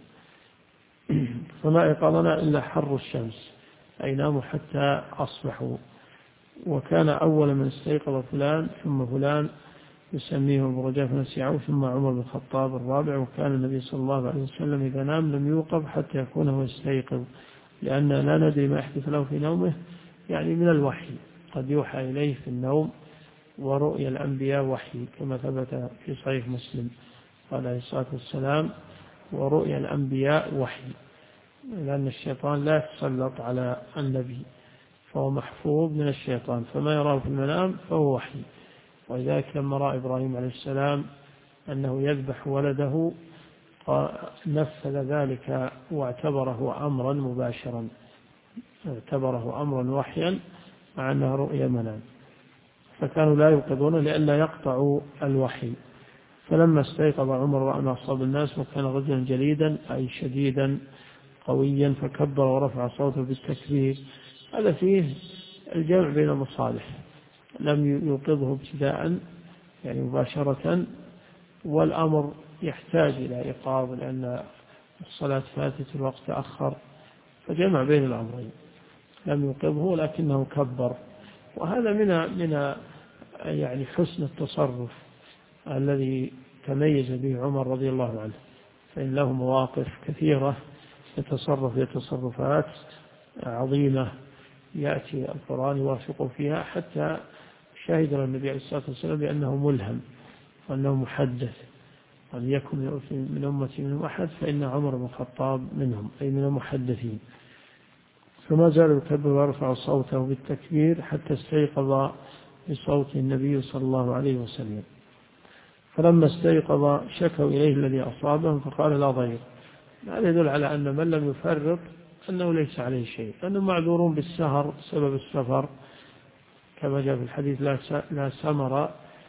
فما أيقظنا إلا حر الشمس، أي ناموا حتى أصبحوا. وكان أول من استيقظ فلان ثم فلان يسميه أبو رجاء فنسيعه، ثم عمر بن الخطاب الرابع. وكان النبي صلى الله عليه وسلم إذا نام لم يوقظ حتى يكون هو يستيقظ، لأن لا ندري ما يحدث له في نومه، يعني من الوحي، قد يوحى إليه في النوم. ورؤيا الأنبياء وحي كما ثبت في صحيح مسلم قال عليه الصلاة والسلام: ورؤيا الأنبياء وحي، لأن الشيطان لا يتسلط على النبي، فهو محفوظ من الشيطان، فما يراه في المنام فهو وحي. ولذلك لما رأى إبراهيم عليه السلام أنه يذبح ولده نفذ ذلك واعتبره أمرا مباشرا، اعتبره أمرا وحيا مع أنها رؤيا منام، فكانوا لا يوقظون لئلا يقطعوا الوحي. فلما استيقظ عمر وأن أصاب الناس، وكان رجلا جليدا أي شديدا قويا، فكبر ورفع صوته بالتكبير. هذا فيه الجمع بين المصالح، لم يوقظه ابتداء يعني مباشرة، والأمر يحتاج إلى إيقاظ لأن الصلاة فاتت الوقت تأخر، فجمع بين الأمرين، لم يوقظه لكنه كبر. وهذا من يعني حسن التصرف الذي تميز به عمر رضي الله عنه، فإن له مواقف كثيرة يتصرف تصرفات عظيمة يأتي القرآن يوافق فيها، حتى شهد النبي عليه الصلاة والسلام بأنه ملهم وأنه محدث، وأن يكن من أمتي منهم أحد فإن عمر بن الخطاب منهم، أي من المحدثين. فما زال يكبر ويرفع صوته بالتكبير حتى استيقظ بصوت النبي صلى الله عليه وسلم. فلما استيقظ شكوا إليه الذي أصابهم فقال: لا ضير. هذا يدل على أن من لم يفرط أنه ليس عليه شيء، أنه معذورون بالسهر بسبب السفر، كما جاء في الحديث: لا سمر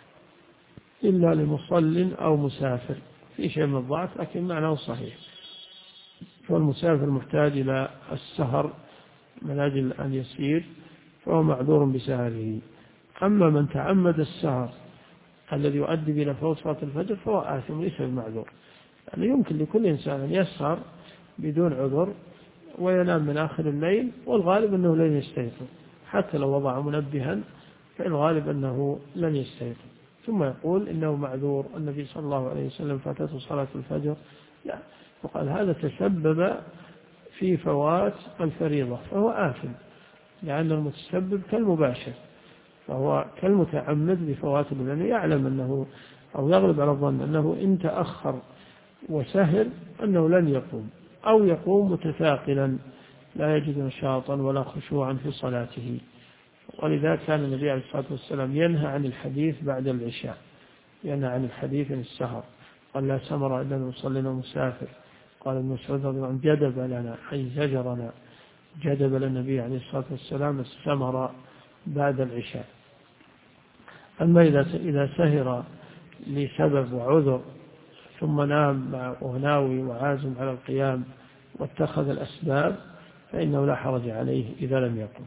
إلا لمصل أو مسافر، في شيء من الضعف لكن معناه صحيح. فالمسافر محتاج إلى السهر من أجل أن يسير فهو معذور بسهره. أما من تعمد السهر الذي يؤدي إلى فوت صلاة الفجر فهو آثم ليس بمعذور، يعني يمكن لكل إنسان أن يسهر بدون عذر وينام من آخر الليل، والغالب أنه لن يستيقظ، حتى لو وضع منبها فالغالب أنه لن يستيقظ، ثم يقول إنه معذور، النبي صلى الله عليه وسلم فاتته صلاة الفجر. لا، وقال هذا تسبب في فوات الفريضة فهو آثم، لأن المتسبب كالمباشر، فهو كالمتعمد بفوات، لأنه يعلم أنه أو يغلب على الظن أنه إن تأخر وسهل أنه لن يقوم، أو يقوم متثاقلا لا يجد نشاطا ولا خشوعا في صلاته. ولذا كان النبي عليه الصلاة والسلام ينهى عن الحديث بعد العشاء، ينهى عن الحديث عن السهر، قال: لا سمر إلا المصلين ومسافر. قال ابن مسعود رضي الله عنه: جدب لنا أي زجرنا، جدب للنبي عليه الصلاة والسلام السمر بعد العشاء. أما إذا سهر لسبب وعذر ثم نام وهناوي وعازم على القيام واتخذ الأسباب فإنه لا حرج عليه إذا لم يقم.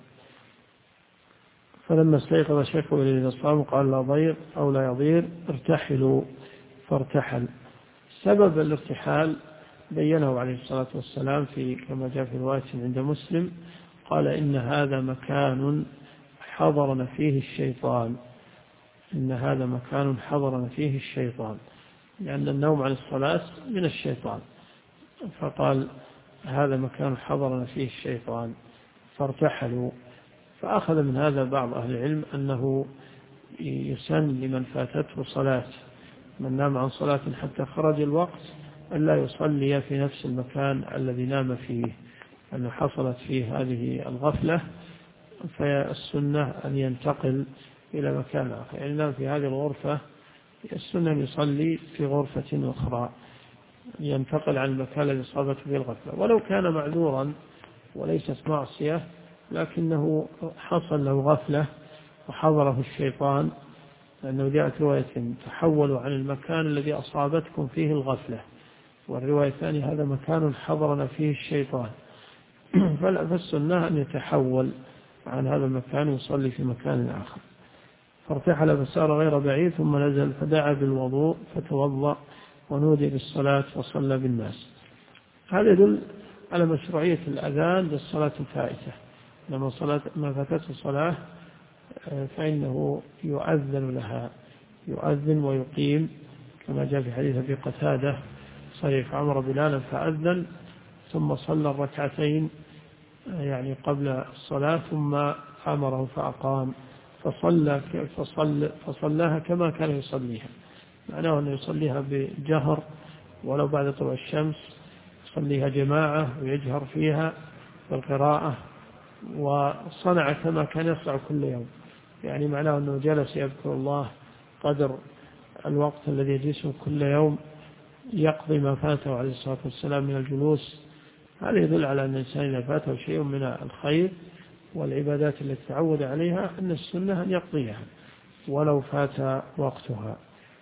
فلما استيقظ شكوا إلى الإصابة قال: لا ضير أو لا يضير، ارتحلوا، فارتحل. سبب الارتحال بينه عليه الصلاة والسلام كما جاء في رواية عند مسلم، قال: إن هذا مكان حضرنا فيه الشيطان، إن هذا مكان حضرنا فيه الشيطان، لأن النوم عن الصلاة من الشيطان، فقال هذا مكان حضرنا فيه الشيطان فارتحلوا. فأخذ من هذا بعض أهل العلم أنه يسن لمن فاتته صلاة، من نام عن صلاة حتى خرج الوقت ألا يصلي في نفس المكان الذي نام فيه، أنه حصلت فيه هذه الغفلة، فالسنة أن ينتقل إلى مكان آخر. يعني نام في هذه الغرفة، السنة أن يصلي في غرفة أخرى، ينتقل عن المكان الذي أصابته به الغفلة، ولو كان معذورا وليست معصية، لكنه حصل له غفلة وحضره الشيطان، لأنه جاءت رواية تحولوا عن المكان الذي أصابتكم فيه الغفلة، والرواية الثانية هذا مكان حضرنا فيه الشيطان. فالسنة أن يتحول عن هذا المكان ويصلي في مكان آخر. فارتحل فسار غير بعيد ثم نزل فدعا بالوضوء فتوضأ ونودي بالصلاة وصلى بالناس. هذا يدل على مشروعية الأذان للصلاة الفائتة، لما ما فاتته الصلاة فإنه يؤذن لها، يؤذن ويقيم، كما جاء في حديث أبي قتادة صحيح عمر بلالا فأذن ثم صلى الركعتين يعني قبل الصلاة ثم أمره فأقام فصلىها كما كان يصليها، معناه أنه يصليها بجهر ولو بعد طلوع الشمس، يصليها جماعة ويجهر فيها بالقراءة، وصنع كما كان يصنع كل يوم، يعني معناه أنه جلس يذكر الله قدر الوقت الذي يجلسه كل يوم يقضي ما فاته عليه الصلاة والسلام من الجلوس. هذا يدل على أن الإنسان إذا فاته شيء من الخير والعبادات التي تعود عليها أن السنة أن يقضيها ولو فات وقتها.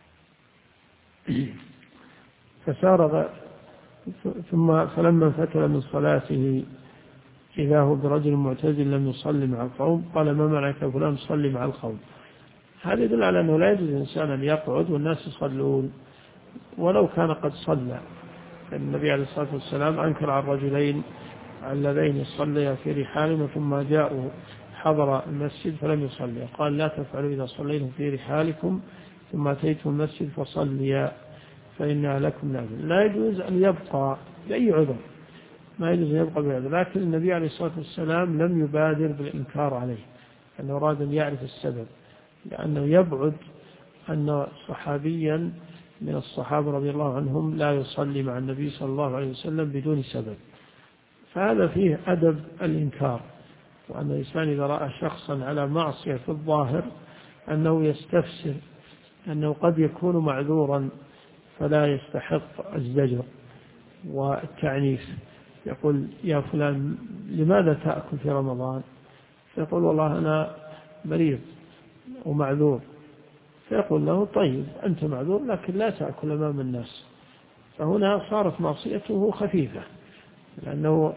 فلما فتل من صلاته إذا هو برجل معتزل لم يصلي مع القوم قال ما معناك فلان صلي مع القوم. هذا يدل على أنه لا يجوز الإنسان أن يقعد والناس يصلون ولو كان قد صلى. النبي عليه الصلاة والسلام أنكر على الرجلين اللذين صليا في رحالهم ثم جاءوا حضر المسجد فلم يصلي، قال لا تفعلوا إذا صليتم في رحالكم ثم أتيتم المسجد فصليا فإنها لكم نافلة. لا يجوز أن يبقى بأي عذر، ما يجوز أن يبقى بعذر، لكن النبي عليه الصلاة والسلام لم يبادر بالإنكار عليه، أنه أراد أن يعرف السبب، لأنه يبعد أن صحابيا من الصحابة رضي الله عنهم لا يصلي مع النبي صلى الله عليه وسلم بدون سبب، فهذا فيه أدب الإنكار، وأن الإنسان إذا رأى شخصا على معصية في الظاهر أنه يستفسر أنه قد يكون معذورا فلا يستحق الزجر والتعنيف، يقول يا فلان لماذا تأكل في رمضان؟ فيقول والله أنا مريض ومعذور، فيقول له طيب أنت معذور لكن لا تأكل أمام الناس. فهنا صارت معصيته خفيفة، لأنه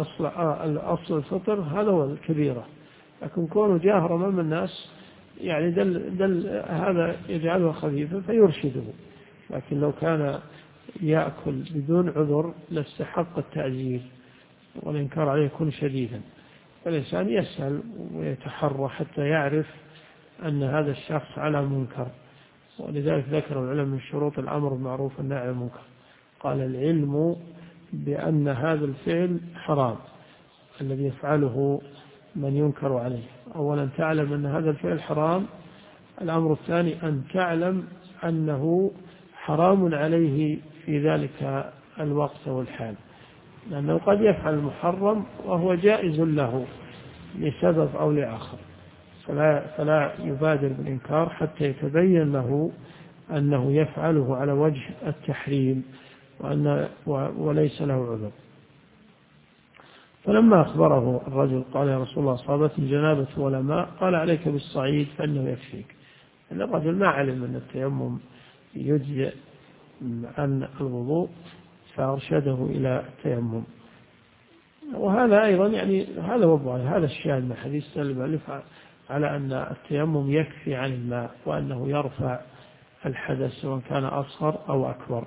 أصل الفطر هذا هو الكبيرة، لكن كونه جاهر أمام الناس يعني دل هذا يجعله خفيفة فيرشده، لكن لو كان يأكل بدون عذر لاستحق التعزير والإنكار عليه يكون شديدا. فالإنسان يسأل ويتحرى حتى يعرف أن هذا الشخص على منكر، ولذلك ذكر العلم من شروط الأمر بالمعروف والنهي عن المنكر، قال العلم بأن هذا الفعل حرام الذي يفعله من ينكر عليه. أولا تعلم أن هذا الفعل حرام، الأمر الثاني أن تعلم أنه حرام عليه في ذلك الوقت والحال، لأنه قد يفعل المحرم وهو جائز له لسبب أو لآخر، فلا يبادر بالإنكار حتى يتبين له أنه يفعله على وجه التحريم وليس له عذر. فلما أخبره الرجل قال يا رسول الله أصابتني جنابة ولا ماء، قال عليك بالصعيد فإنه يكفيك. أن الرجل ما علم أن التيمم يجزئ عن الوضوء فأرشده إلى التيمم. وهذا أيضا يعني هذا هو هذا الشاهد من حديث سلم على أن التيمم يكفي عن الماء، وأنه يرفع الحدث سواء كان أصغر أو أكبر.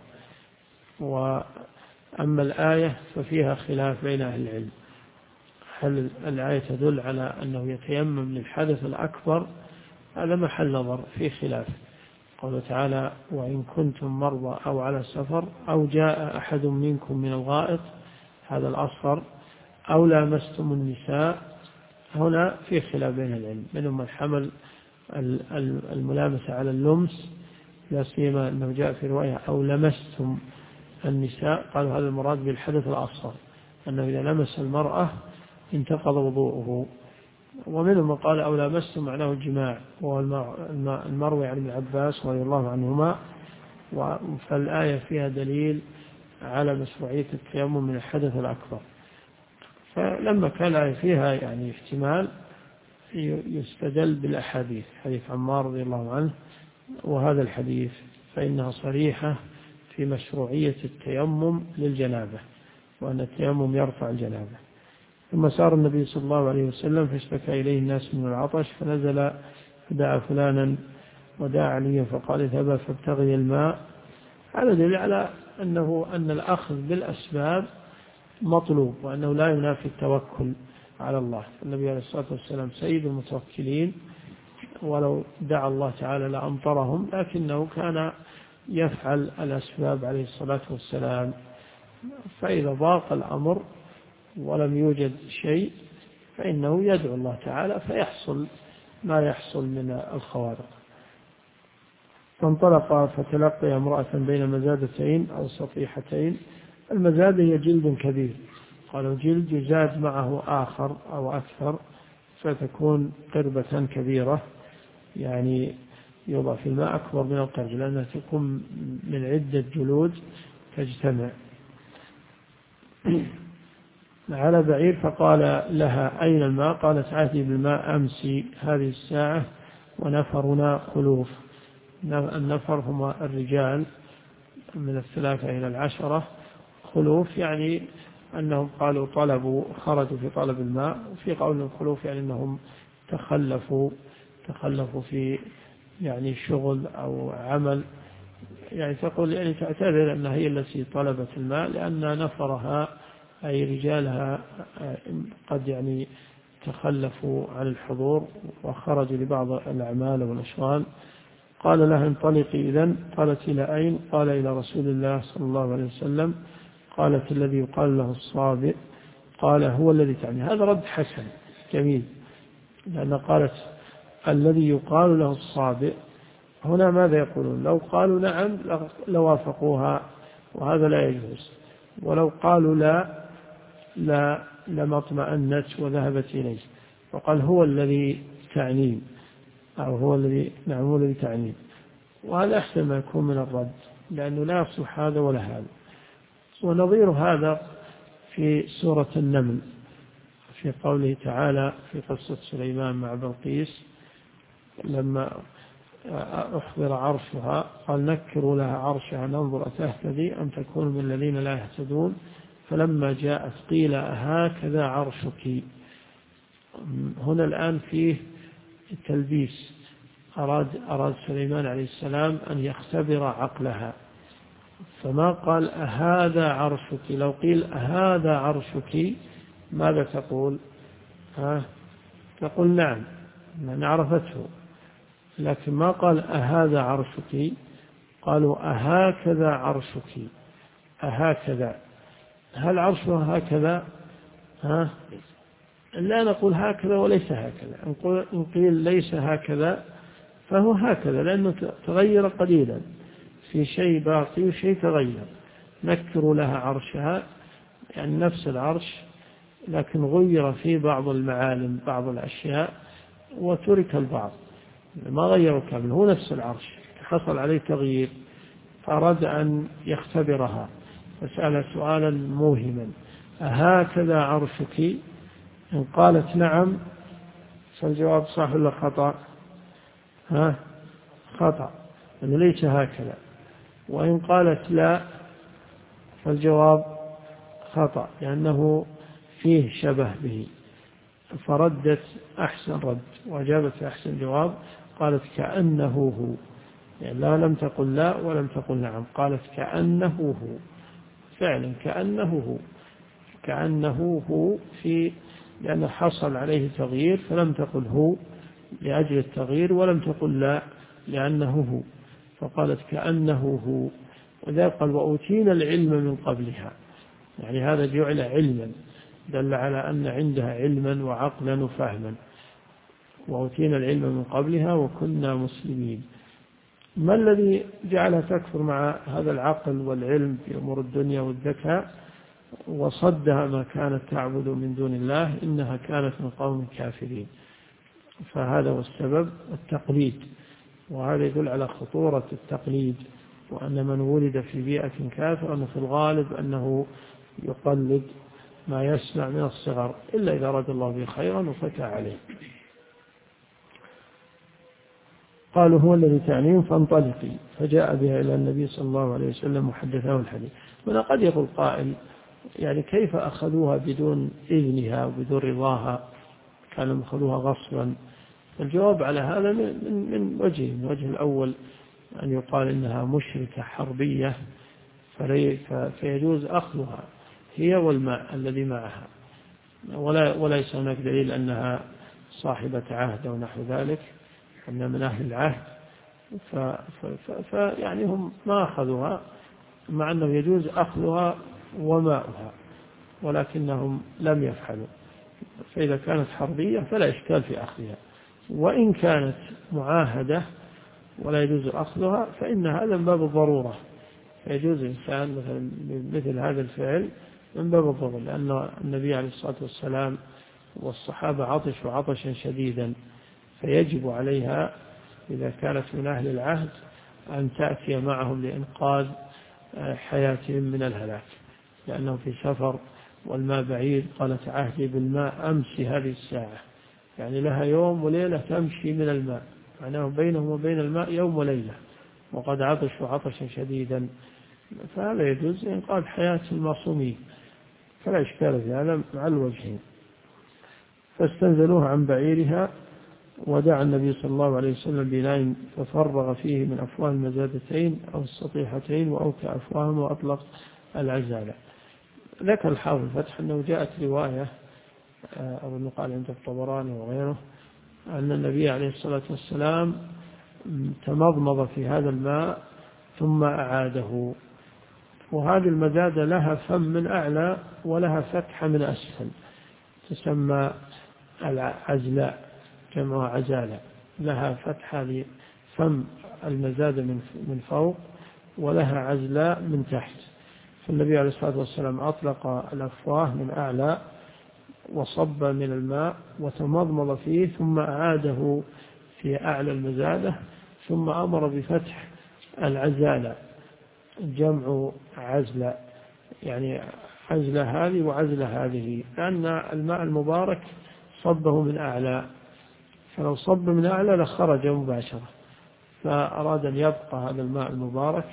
وأما الآية ففيها خلاف بين أهل العلم، هل الآية تدل على أنه يتيمم للحدث الأكبر؟ هذا محل نظر في خلاف، قال تعالى وإن كنتم مرضى أو على سفر أو جاء أحد منكم من الغائط، هذا الأصغر، أو لامستم النساء. هنا في خلاف بين العلم، منهم من حمل الملامسة على اللمس، لا سيما أنه جاء في رواية أو لمستم النساء، قالوا هذا المراد بالحدث الأصغر، أنه إذا لمس المرأة انتقض وضوءه. ومنهم من قال أو لمستم معناه الجماع، وهو المروي عن ابن عباس رضي الله عنهما. فالآية فيها دليل على مشروعية التيمم من الحدث الأكبر، فلما كان الآية فيها يعني احتمال يستدل بالأحاديث، حديث عمار رضي الله عنه وهذا الحديث، فإنها صريحة في مشروعية التيمم للجنابة، وأن التيمم يرفع الجنابة. ثم سار النبي صلى الله عليه وسلم فاشتكى إليه الناس من العطش، فنزل فدعا فلانا ودعا عليا فقال اذهبا فابتغي الماء. هذا دليل على أن الأخذ بالأسباب مطلوب، وأنه لا ينافي التوكل على الله. النبي عليه الصلاة والسلام سيد المتوكلين، ولو دعا الله تعالى لأمطرهم، لكنه كان يفعل الأسباب عليه الصلاة والسلام. فإذا ضاق الأمر ولم يوجد شيء فإنه يدعو الله تعالى فيحصل ما يحصل من الخوارق. فانطلق فتلقي امرأة بين مزادتين أو سطيحتين. المزادة هي جلد كبير، قالوا جلد يزاد معه آخر أو أكثر فتكون قربة كبيرة، يعني يوضع في الماء أكبر من القرب، لأنها تكون من عدة جلود تجتمع على بعير. فقال لها أين الماء؟ قالت آتي بالماء أمسي هذه الساعة ونفرنا خلوف. النفر هم الرجال من 3 إلى 10، خلوف يعني أنهم قالوا خرجوا في طلب الماء، وفي قول الخلوف يعني أنهم تخلفوا في يعني شغل أو عمل، يعني تقول يعني تعتذر أنها هي التي طلبت الماء، لأن نفرها أي رجالها قد يعني تخلفوا عن الحضور وخرجوا لبعض الأعمال والأشغال. قال لها انطلقي إذن. قالت إلى أين؟ قال إلى رسول الله صلى الله عليه وسلم. قالت الذي يقال له الصابئ. قال هو الذي تعني. هذا رد حسن جميل، لأن قالت الذي يقال له الصابئ. هنا ماذا يقولون؟ لو قالوا نعم لوافقوها، وهذا لا يجوز، ولو قالوا لا لما اطمأنت وذهبت إليه. وقال هو الذي تعنين، أو هو الذي نعم هو الذي تعنين، وهذا أحسن ما يكون من الرد، لأنه لا يصلح هذا ولا هذا. ونظير هذا في سورة النمل في قوله تعالى في قصة سليمان مع بلقيس لما أحضر عرشها قال نكروا لها عرشها ننظر أتهتدي أم تكون من الذين لا يهتدون فلما جاءت قيل هكذا عرشك. هنا الآن فيه التلبيس، أراد سليمان عليه السلام أن يختبر عقلها، فما قال أهذا عرشك. لو قيل أهذا عرشك ماذا تقول؟ تقول نعم، من عرفته، لكن ما قال أهذا عرشك، قالوا أهكذا عرشك. أهكذا، هل عرشها هكذا؟ لا نقول هكذا وليس هكذا. إن قيل ليس هكذا فهو هكذا، لأنه تغير قليلا، في شيء باقي وشيء تغير. نكروا لها عرشها يعني نفس العرش، لكن غير في بعض المعالم بعض الأشياء وترك البعض، ما غيروا كامل، هو نفس العرش حصل عليه تغيير، فأراد أن يختبرها فسأل سؤالا موهما أهكذا عرشك؟ إن قالت نعم فالجواب صح ولا خطأ؟ خطأ، أنه ليس هكذا. وإن قالت لا فالجواب خطأ، لأنه فيه شبه به. فردت أحسن رد وأجابت أحسن جواب، قالت كأنه هو، يعني لا لم تقل لا ولم تقل نعم، قالت كأنه هو، فعلا كأنه هو لأنه حصل عليه تغيير، فلم تقل هو لأجل التغيير ولم تقل لا لأنه هو. فقالت كأنه هو. وذلك قال وأوتينا العلم من قبلها، يعني هذا جعل علما، دل على أن عندها علما وعقلا وفهما. وأوتينا العلم من قبلها وكنا مسلمين. ما الذي جعلها تكفر مع هذا العقل والعلم في أمور الدنيا والذكاء وصدها ما كانت تعبد من دون الله؟ إنها كانت من قوم كافرين. فهذا هو السبب، التقليد. وهذا يدل على خطورة التقليد، وأن من ولد في بيئة كافرة أنه في الغالب أنه يقلد ما يسمع من الصغر، إلا إذا أراد الله به خيرا وفتح عليه. قالوا هو الذي تعنيه فانطلقي، فجاء بها إلى النبي صلى الله عليه وسلم وحدثه الحديث. هنا قد يقول قائل يعني كيف أخذوها بدون إذنها وبدون رضاها، كانوا أخذوها غصبا؟ الجواب على هذا من وجه الأول أن يقال إنها مشركة حربية فيجوز أخذها هي والماء الذي معها، وليس هناك دليل أنها صاحبة عهد أو نحو ذلك، أن من أهل العهد. فيعني هم ما أخذوها، مع أنه يجوز أخذها وماؤها، ولكنهم لم يفعلوا. فإذا كانت حربية فلا إشكال في أخذها، وإن كانت معاهدة ولا يجوز أخذها فإن هذا من باب الضرورة، فيجوز الإنسان مثل هذا الفعل من باب الضرورة، لأن النبي عليه الصلاة والسلام والصحابة عطشوا عطشا شديدا، فيجب عليها إذا كانت من أهل العهد أن تأتي معهم لإنقاذ حياتهم من الهلاك، لأنه في سفر والماء بعيد. قالت عهدي بالماء أمس هذه الساعة، يعني لها يوم وليلة تمشي من الماء، معناه بينهم وبين الماء يوم وليلة، وقد عطشوا عطشا شديدا، فهذا يجوز إنقاذ حياة المعصومين، فلا إشكال في هذا مع الوجهين. فاستنزلوها عن بعيرها، ودعا النبي صلى الله عليه وسلم بناء ففرغ فيه من أفواه المزادتين أو السطيحتين وأوكى أفواههم وأطلق العزالة. ذكر الحافظ الفتح أنه جاءت رواية أو قال عند الطبراني وغيره أن النبي عليه الصلاة والسلام تمضمض في هذا الماء ثم أعاده. وهذه المزادة لها فم من أعلى ولها فتحة من أسفل، تسمى العزلاء، جمع عزالة، لها فتحة لفم المزادة من فوق ولها عزلاء من تحت. فالنبي عليه الصلاة والسلام أطلق الأفواه من أعلى وصب من الماء وتمضمض فيه ثم أعاده في أعلى المزادة، ثم أمر بفتح العزالة، جمع عزلة، يعني عزلة هذه وعزلة هذه، لأن الماء المبارك صبه من أعلى، فلو صب من أعلى لخرج مباشرة، فأراد أن يبقى هذا الماء المبارك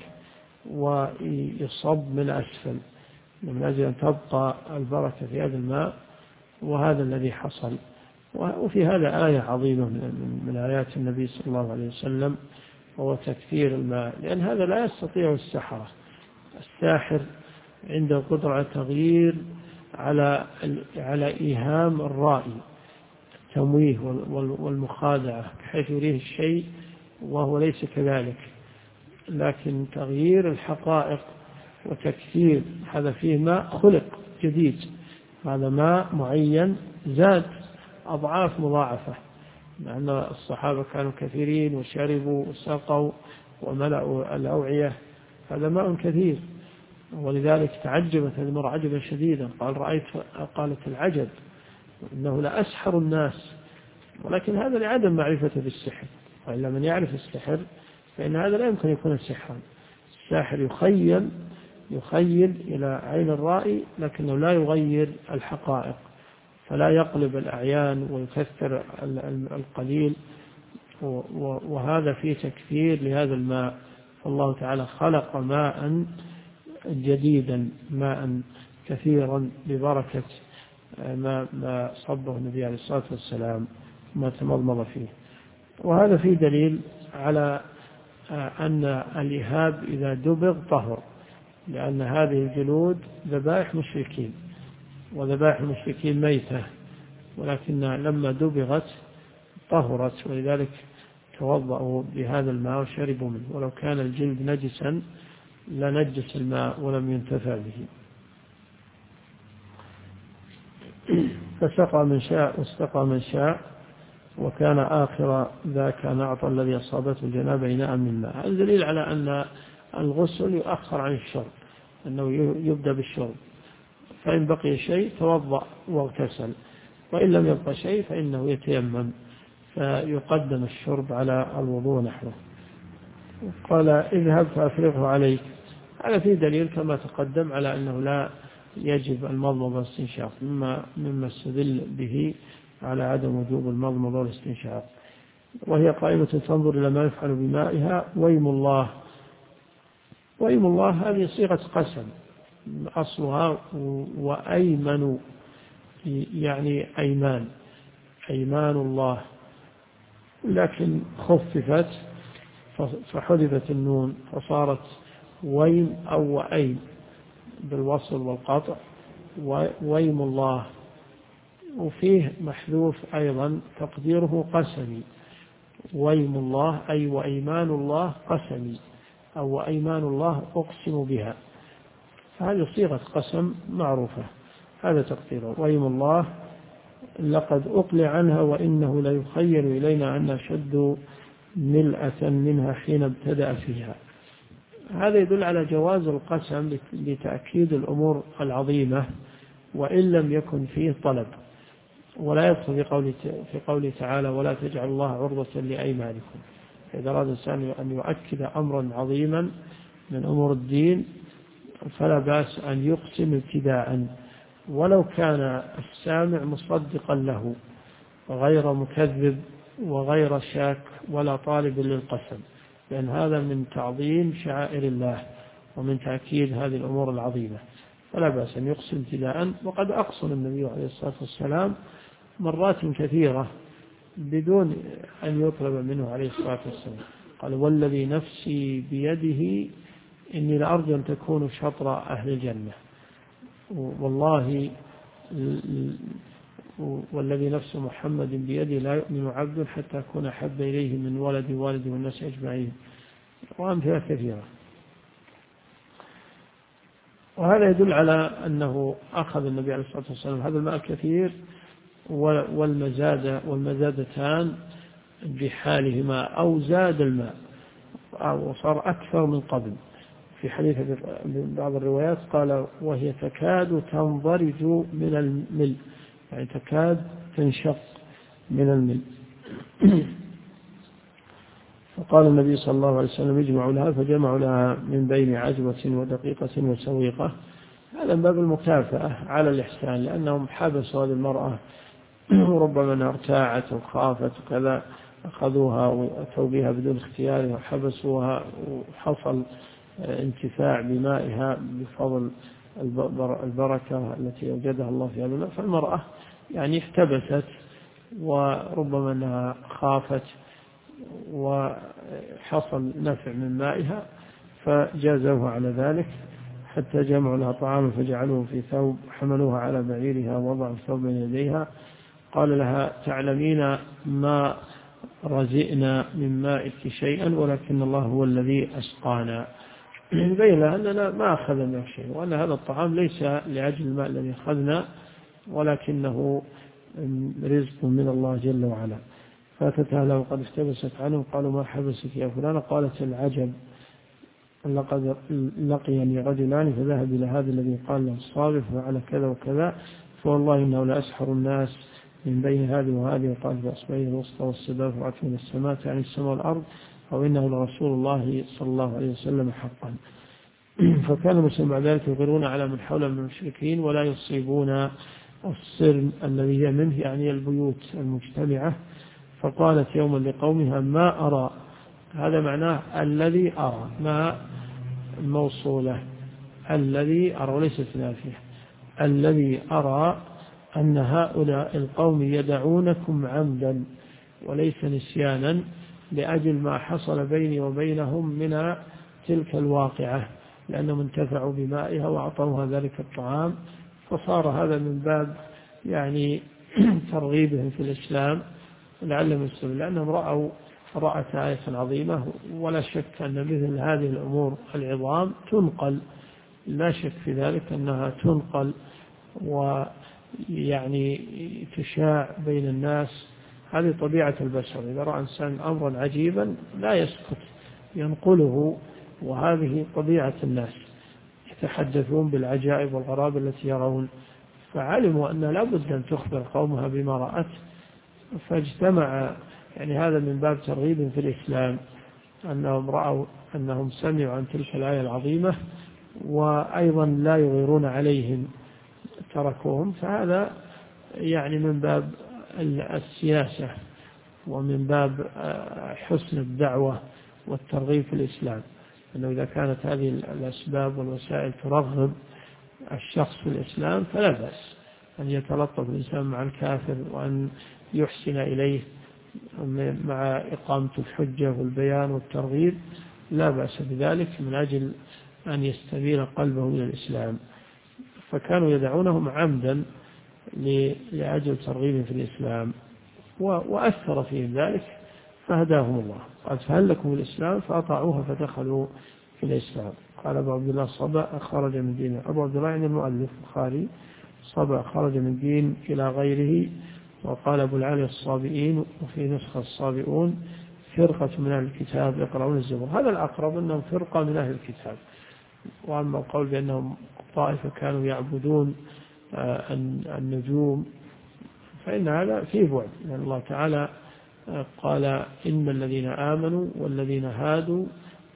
ويصب من أسفل من أجل أن تبقى البركة في هذا الماء، وهذا الذي حصل. وفي هذا آية عظيمة من آيات النبي صلى الله عليه وسلم، وهو تكثير الماء، لأن هذا لا يستطيع السحرة. الساحر عنده قدرة على تغيير على إيهام الرائي، التمويه والمخادعة، بحيث يريه الشيء وهو ليس كذلك. لكن تغيير الحقائق وتكثير، هذا فيه ماء خلق جديد، هذا ماء معين زاد أضعاف مضاعفة، لأن الصحابة كانوا كثيرين وشربوا وسقوا وملأوا الأوعية، هذا ماء كثير. ولذلك تعجبت هذه المرأة عجبا شديدا، قالت العجب إنه لأسحر الناس، ولكن هذا لعدم معرفته بالسحر، وإلا من يعرف السحر فإن هذا لا يمكن يكون سحرا. الساحر يخيل إلى عين الرائي، لكنه لا يغير الحقائق، فلا يقلب الأعيان ويكثر القليل، وهذا فيه تكثير لهذا الماء. فالله تعالى خلق ماء جديدا، ماء كثيرا ببركة ما صبه النبي عليه الصلاة والسلام ما تمضمض فيه. وهذا فيه دليل على أن الإهاب إذا دبغ طهر، لأن هذه الجلود ذبائح مشركين، وذبائح المشركين ميتة، ولكن لما دبغت طهرت، ولذلك توضأوا بهذا الماء وشربوا منه، ولو كان الجلد نجسا لنجس الماء ولم ينتفع به. فسقى من شاء واستقى من شاء، وكان آخر ذاك نعط الذي أصابته الجنابة إناء من ماء. هذا دليل على أن الغسل يؤخر عن الشرب، أنه يبدأ بالشرب، فإن بقي شيء توضأ واغتسل، وإن لم يبقى شيء فإنه يتيمم، فيقدم الشرب على الوضوء نحوه. قال اذهب فأفرغه عليك. هذا فيه دليل كما تقدم على أنه لا يجب المضمضة والاستنشاق، مما استدل به على عدم وجوب المضمضة والاستنشاق. وهي قائمة تنظر إلى ما يفعل بمائها. ويم الله، ويم الله هذه صيغة قسم أصلها، وأيمن يعني أيمان الله، لكن خففت فحذفت النون فصارت ويم أو وأيم بالوصل والقطع، ويم الله. وفيه محذوف أيضا تقديره قسمي، ويم الله أي وأيمان الله قسمي، أو وأيمان الله أقسم بها. هذه صيغة قسم معروفة، هذا تقديره. ويم الله لقد أقلع عنها وإنه ليخيل إلينا أن شد ملأة منها حين ابتدأ فيها. هذا يدل على جواز القسم لتأكيد الأمور العظيمة، وإن لم يكن فيه طلب. ولا يدخل في قوله تعالى ولا تجعل الله عرضة لأيمانكم. إذا أراد الإنسان أن يؤكد أمرا عظيما من أمور الدين فلا بأس أن يقسم ابتداء، ولو كان السامع مصدقا له غير مكذب وغير شاك ولا طالب للقسم، لأن هذا من تعظيم شعائر الله ومن تأكيد هذه الأمور العظيمة، فلا بأس أن يقسم ابتداء. وقد أقسم النبي عليه الصلاة والسلام مرات كثيرة بدون أن يطلب منه عليه الصلاة والسلام. قال والذي نفسي بيده إني لأرجو أن تكونوا شطر أهل الجنة، والله والذي نفس محمد بيده لا يؤمن عبد حتى أكون أحب إليه من والدي والناس أجمعين، وأمثلة كثيرة. وهذا يدل على أنه أخذ النبي عليه الصلاة والسلام هذا الماء الكثير والمزادتان بحالهما، أو زاد الماء أو صار أكثر من قبل. في حديث بعض الروايات قال وهي تكاد تنضرج من الملء، يعني تكاد تنشق من الملء. فقال النبي صلى الله عليه وسلم اجمعوا لها، فجمعوا لها من بين عجوة ودقيقة وسويقة. هذا من باب المكافأة على الإحسان، لأنهم حبسوا هذه المرأة وربما أنها ارتاعت وخافت وكذا، أخذوها وأتوا بها بدون اختيارها وحبسوها، وحصل انتفاع بمائها بفضل البركة التي أوجدها الله في هذا الماء. فالمرأة يعني احتبست وربما أنها خافت وحصل نفع من مائها، فجازوها على ذلك حتى جمعوا لها طعاما فجعلوه في ثوب، حملوها على بعيرها ووضعوا الثوب بين يديها. قال لها تعلمين ما رزئنا من مائك شيئا ولكن الله هو الذي أسقانا. بين لها أننا ما أخذنا شيء، وأن هذا الطعام ليس لأجل الماء الذي أخذنا ولكنه رزق من الله جل وعلا. فاتتها له وقد احتبست عنه، قالوا ما حبسك يا فلانة؟ قالت العجب لقد لقيني رجلان فذهب إلى هذا الذي قال له الصابر فعل كذا وكذا، فوالله إنه لأسحر الناس من بين هذه وهذه، وقال بأصبعه الوسطى والسباب وعت من السماء عن السماء والأرض، أو إنه لرسول الله صلى الله عليه وسلم حقا. فكان المسلمون بعد ذلك يغيرون على من حول من المشركين ولا يصيبون السر الذي هي منه، يعني البيوت المجتمعة. فقالت يوما لقومها ما أرى، هذا معناه الذي أرى، ما موصولة، الذي أرى وليست نافية، الذي أرى أن هؤلاء القوم يدعونكم عمدا وليس نسيانا لأجل ما حصل بيني وبينهم من تلك الواقعة، لأنهم انتفعوا بمائها وأعطوها ذلك الطعام. فصار هذا من باب يعني ترغيبهم في الإسلام لعلهم يسلمون، لأنهم رأوا رأت آية عظيمة، ولا شك أن مثل هذه الأمور العظام تنقل، لا شك في ذلك أنها تنقل ويعني تشاع بين الناس. هذه طبيعة البشر، إذا رأى إنسان أمرا عجيبا لا يسكت، ينقله، وهذه طبيعة الناس، يتحدثون بالعجائب والغرائب التي يرون. فعلموا أن لا بد أن تخبر قومها بما رأت، فاجتمع، يعني هذا من باب ترغيب في الإسلام، أنهم رأوا أنهم سمعوا عن تلك الآية العظيمة وأيضا لا يغيرون عليهم تركوهم. فهذا يعني من باب السياسة ومن باب حسن الدعوة والترغيب في الإسلام، أنه إذا كانت هذه الأسباب والوسائل ترغب الشخص في الإسلام فلا بأس أن يتلطف الإنسان مع الكافر وأن يحسن إليه مع إقامة الحجة والبيان والترغيب، لا بأس بذلك من أجل أن يستميل قلبه إلى الإسلام. فكانوا يدعونهم عمدا لأجل ترغيب في الإسلام، وأثر فيهم ذلك فهداهم الله. قال فهل لكم الإسلام؟ فأطاعوها فدخلوا في الإسلام. قال أبو عبد الله صبأ خرج من دينه. أبو عبد الله يعني المؤلف البخاري، صبأ خرج من دين إلى غيره. وقال أبو العالي الصابئين، وفي نسخة الصابئون، فرقة من أهل الكتاب يقرؤون الزبور. هذا الأقرب أنهم فرقة من أهل الكتاب. وأما القول بأنهم طائفة كانوا يعبدون النجوم فإن هذا فيه بعد، لأن الله تعالى قال إن الذين آمنوا والذين هادوا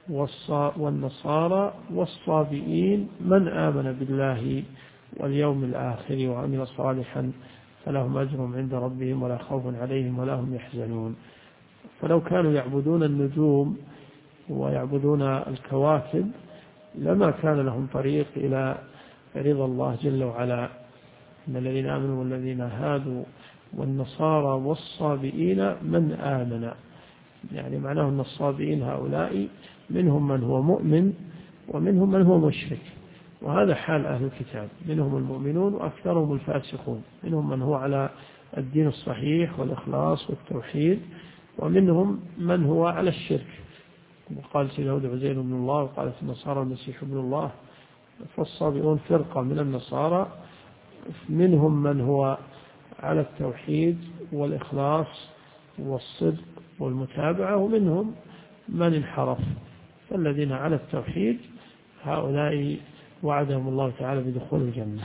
والنصارى والصابئين من آمن بالله واليوم الآخر وعمل صالحا فلهم أجر عند ربهم ولا خوف عليهم ولا هم يحزنون. فلو كانوا يعبدون النجوم ويعبدون الكواكب لما كان لهم طريق إلى رضا الله جل وعلا. إن الذين آمنوا والذين هادوا والنصارى والصابئين من آمن، يعني معناه أن الصابئين هؤلاء منهم من هو مؤمن ومنهم من هو مشرك، وهذا حال أهل الكتاب، منهم المؤمنون وأكثرهم الفاسقون، منهم من هو على الدين الصحيح والإخلاص والتوحيد، ومنهم من هو على الشرك. وقالت اليهود عزير ابن الله، وقالت النصارى المسيح ابن الله. فالصابئون فرقة من النصارى، منهم من هو على التوحيد والإخلاص والصدق والمتابعة، ومنهم من انحرف. فالذين على التوحيد هؤلاء وعدهم الله تعالى بدخول الجنة.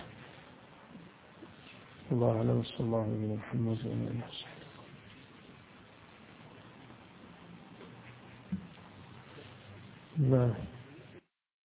الله أعلم، صلى الله عليه محمد وعلى آله وصحبه.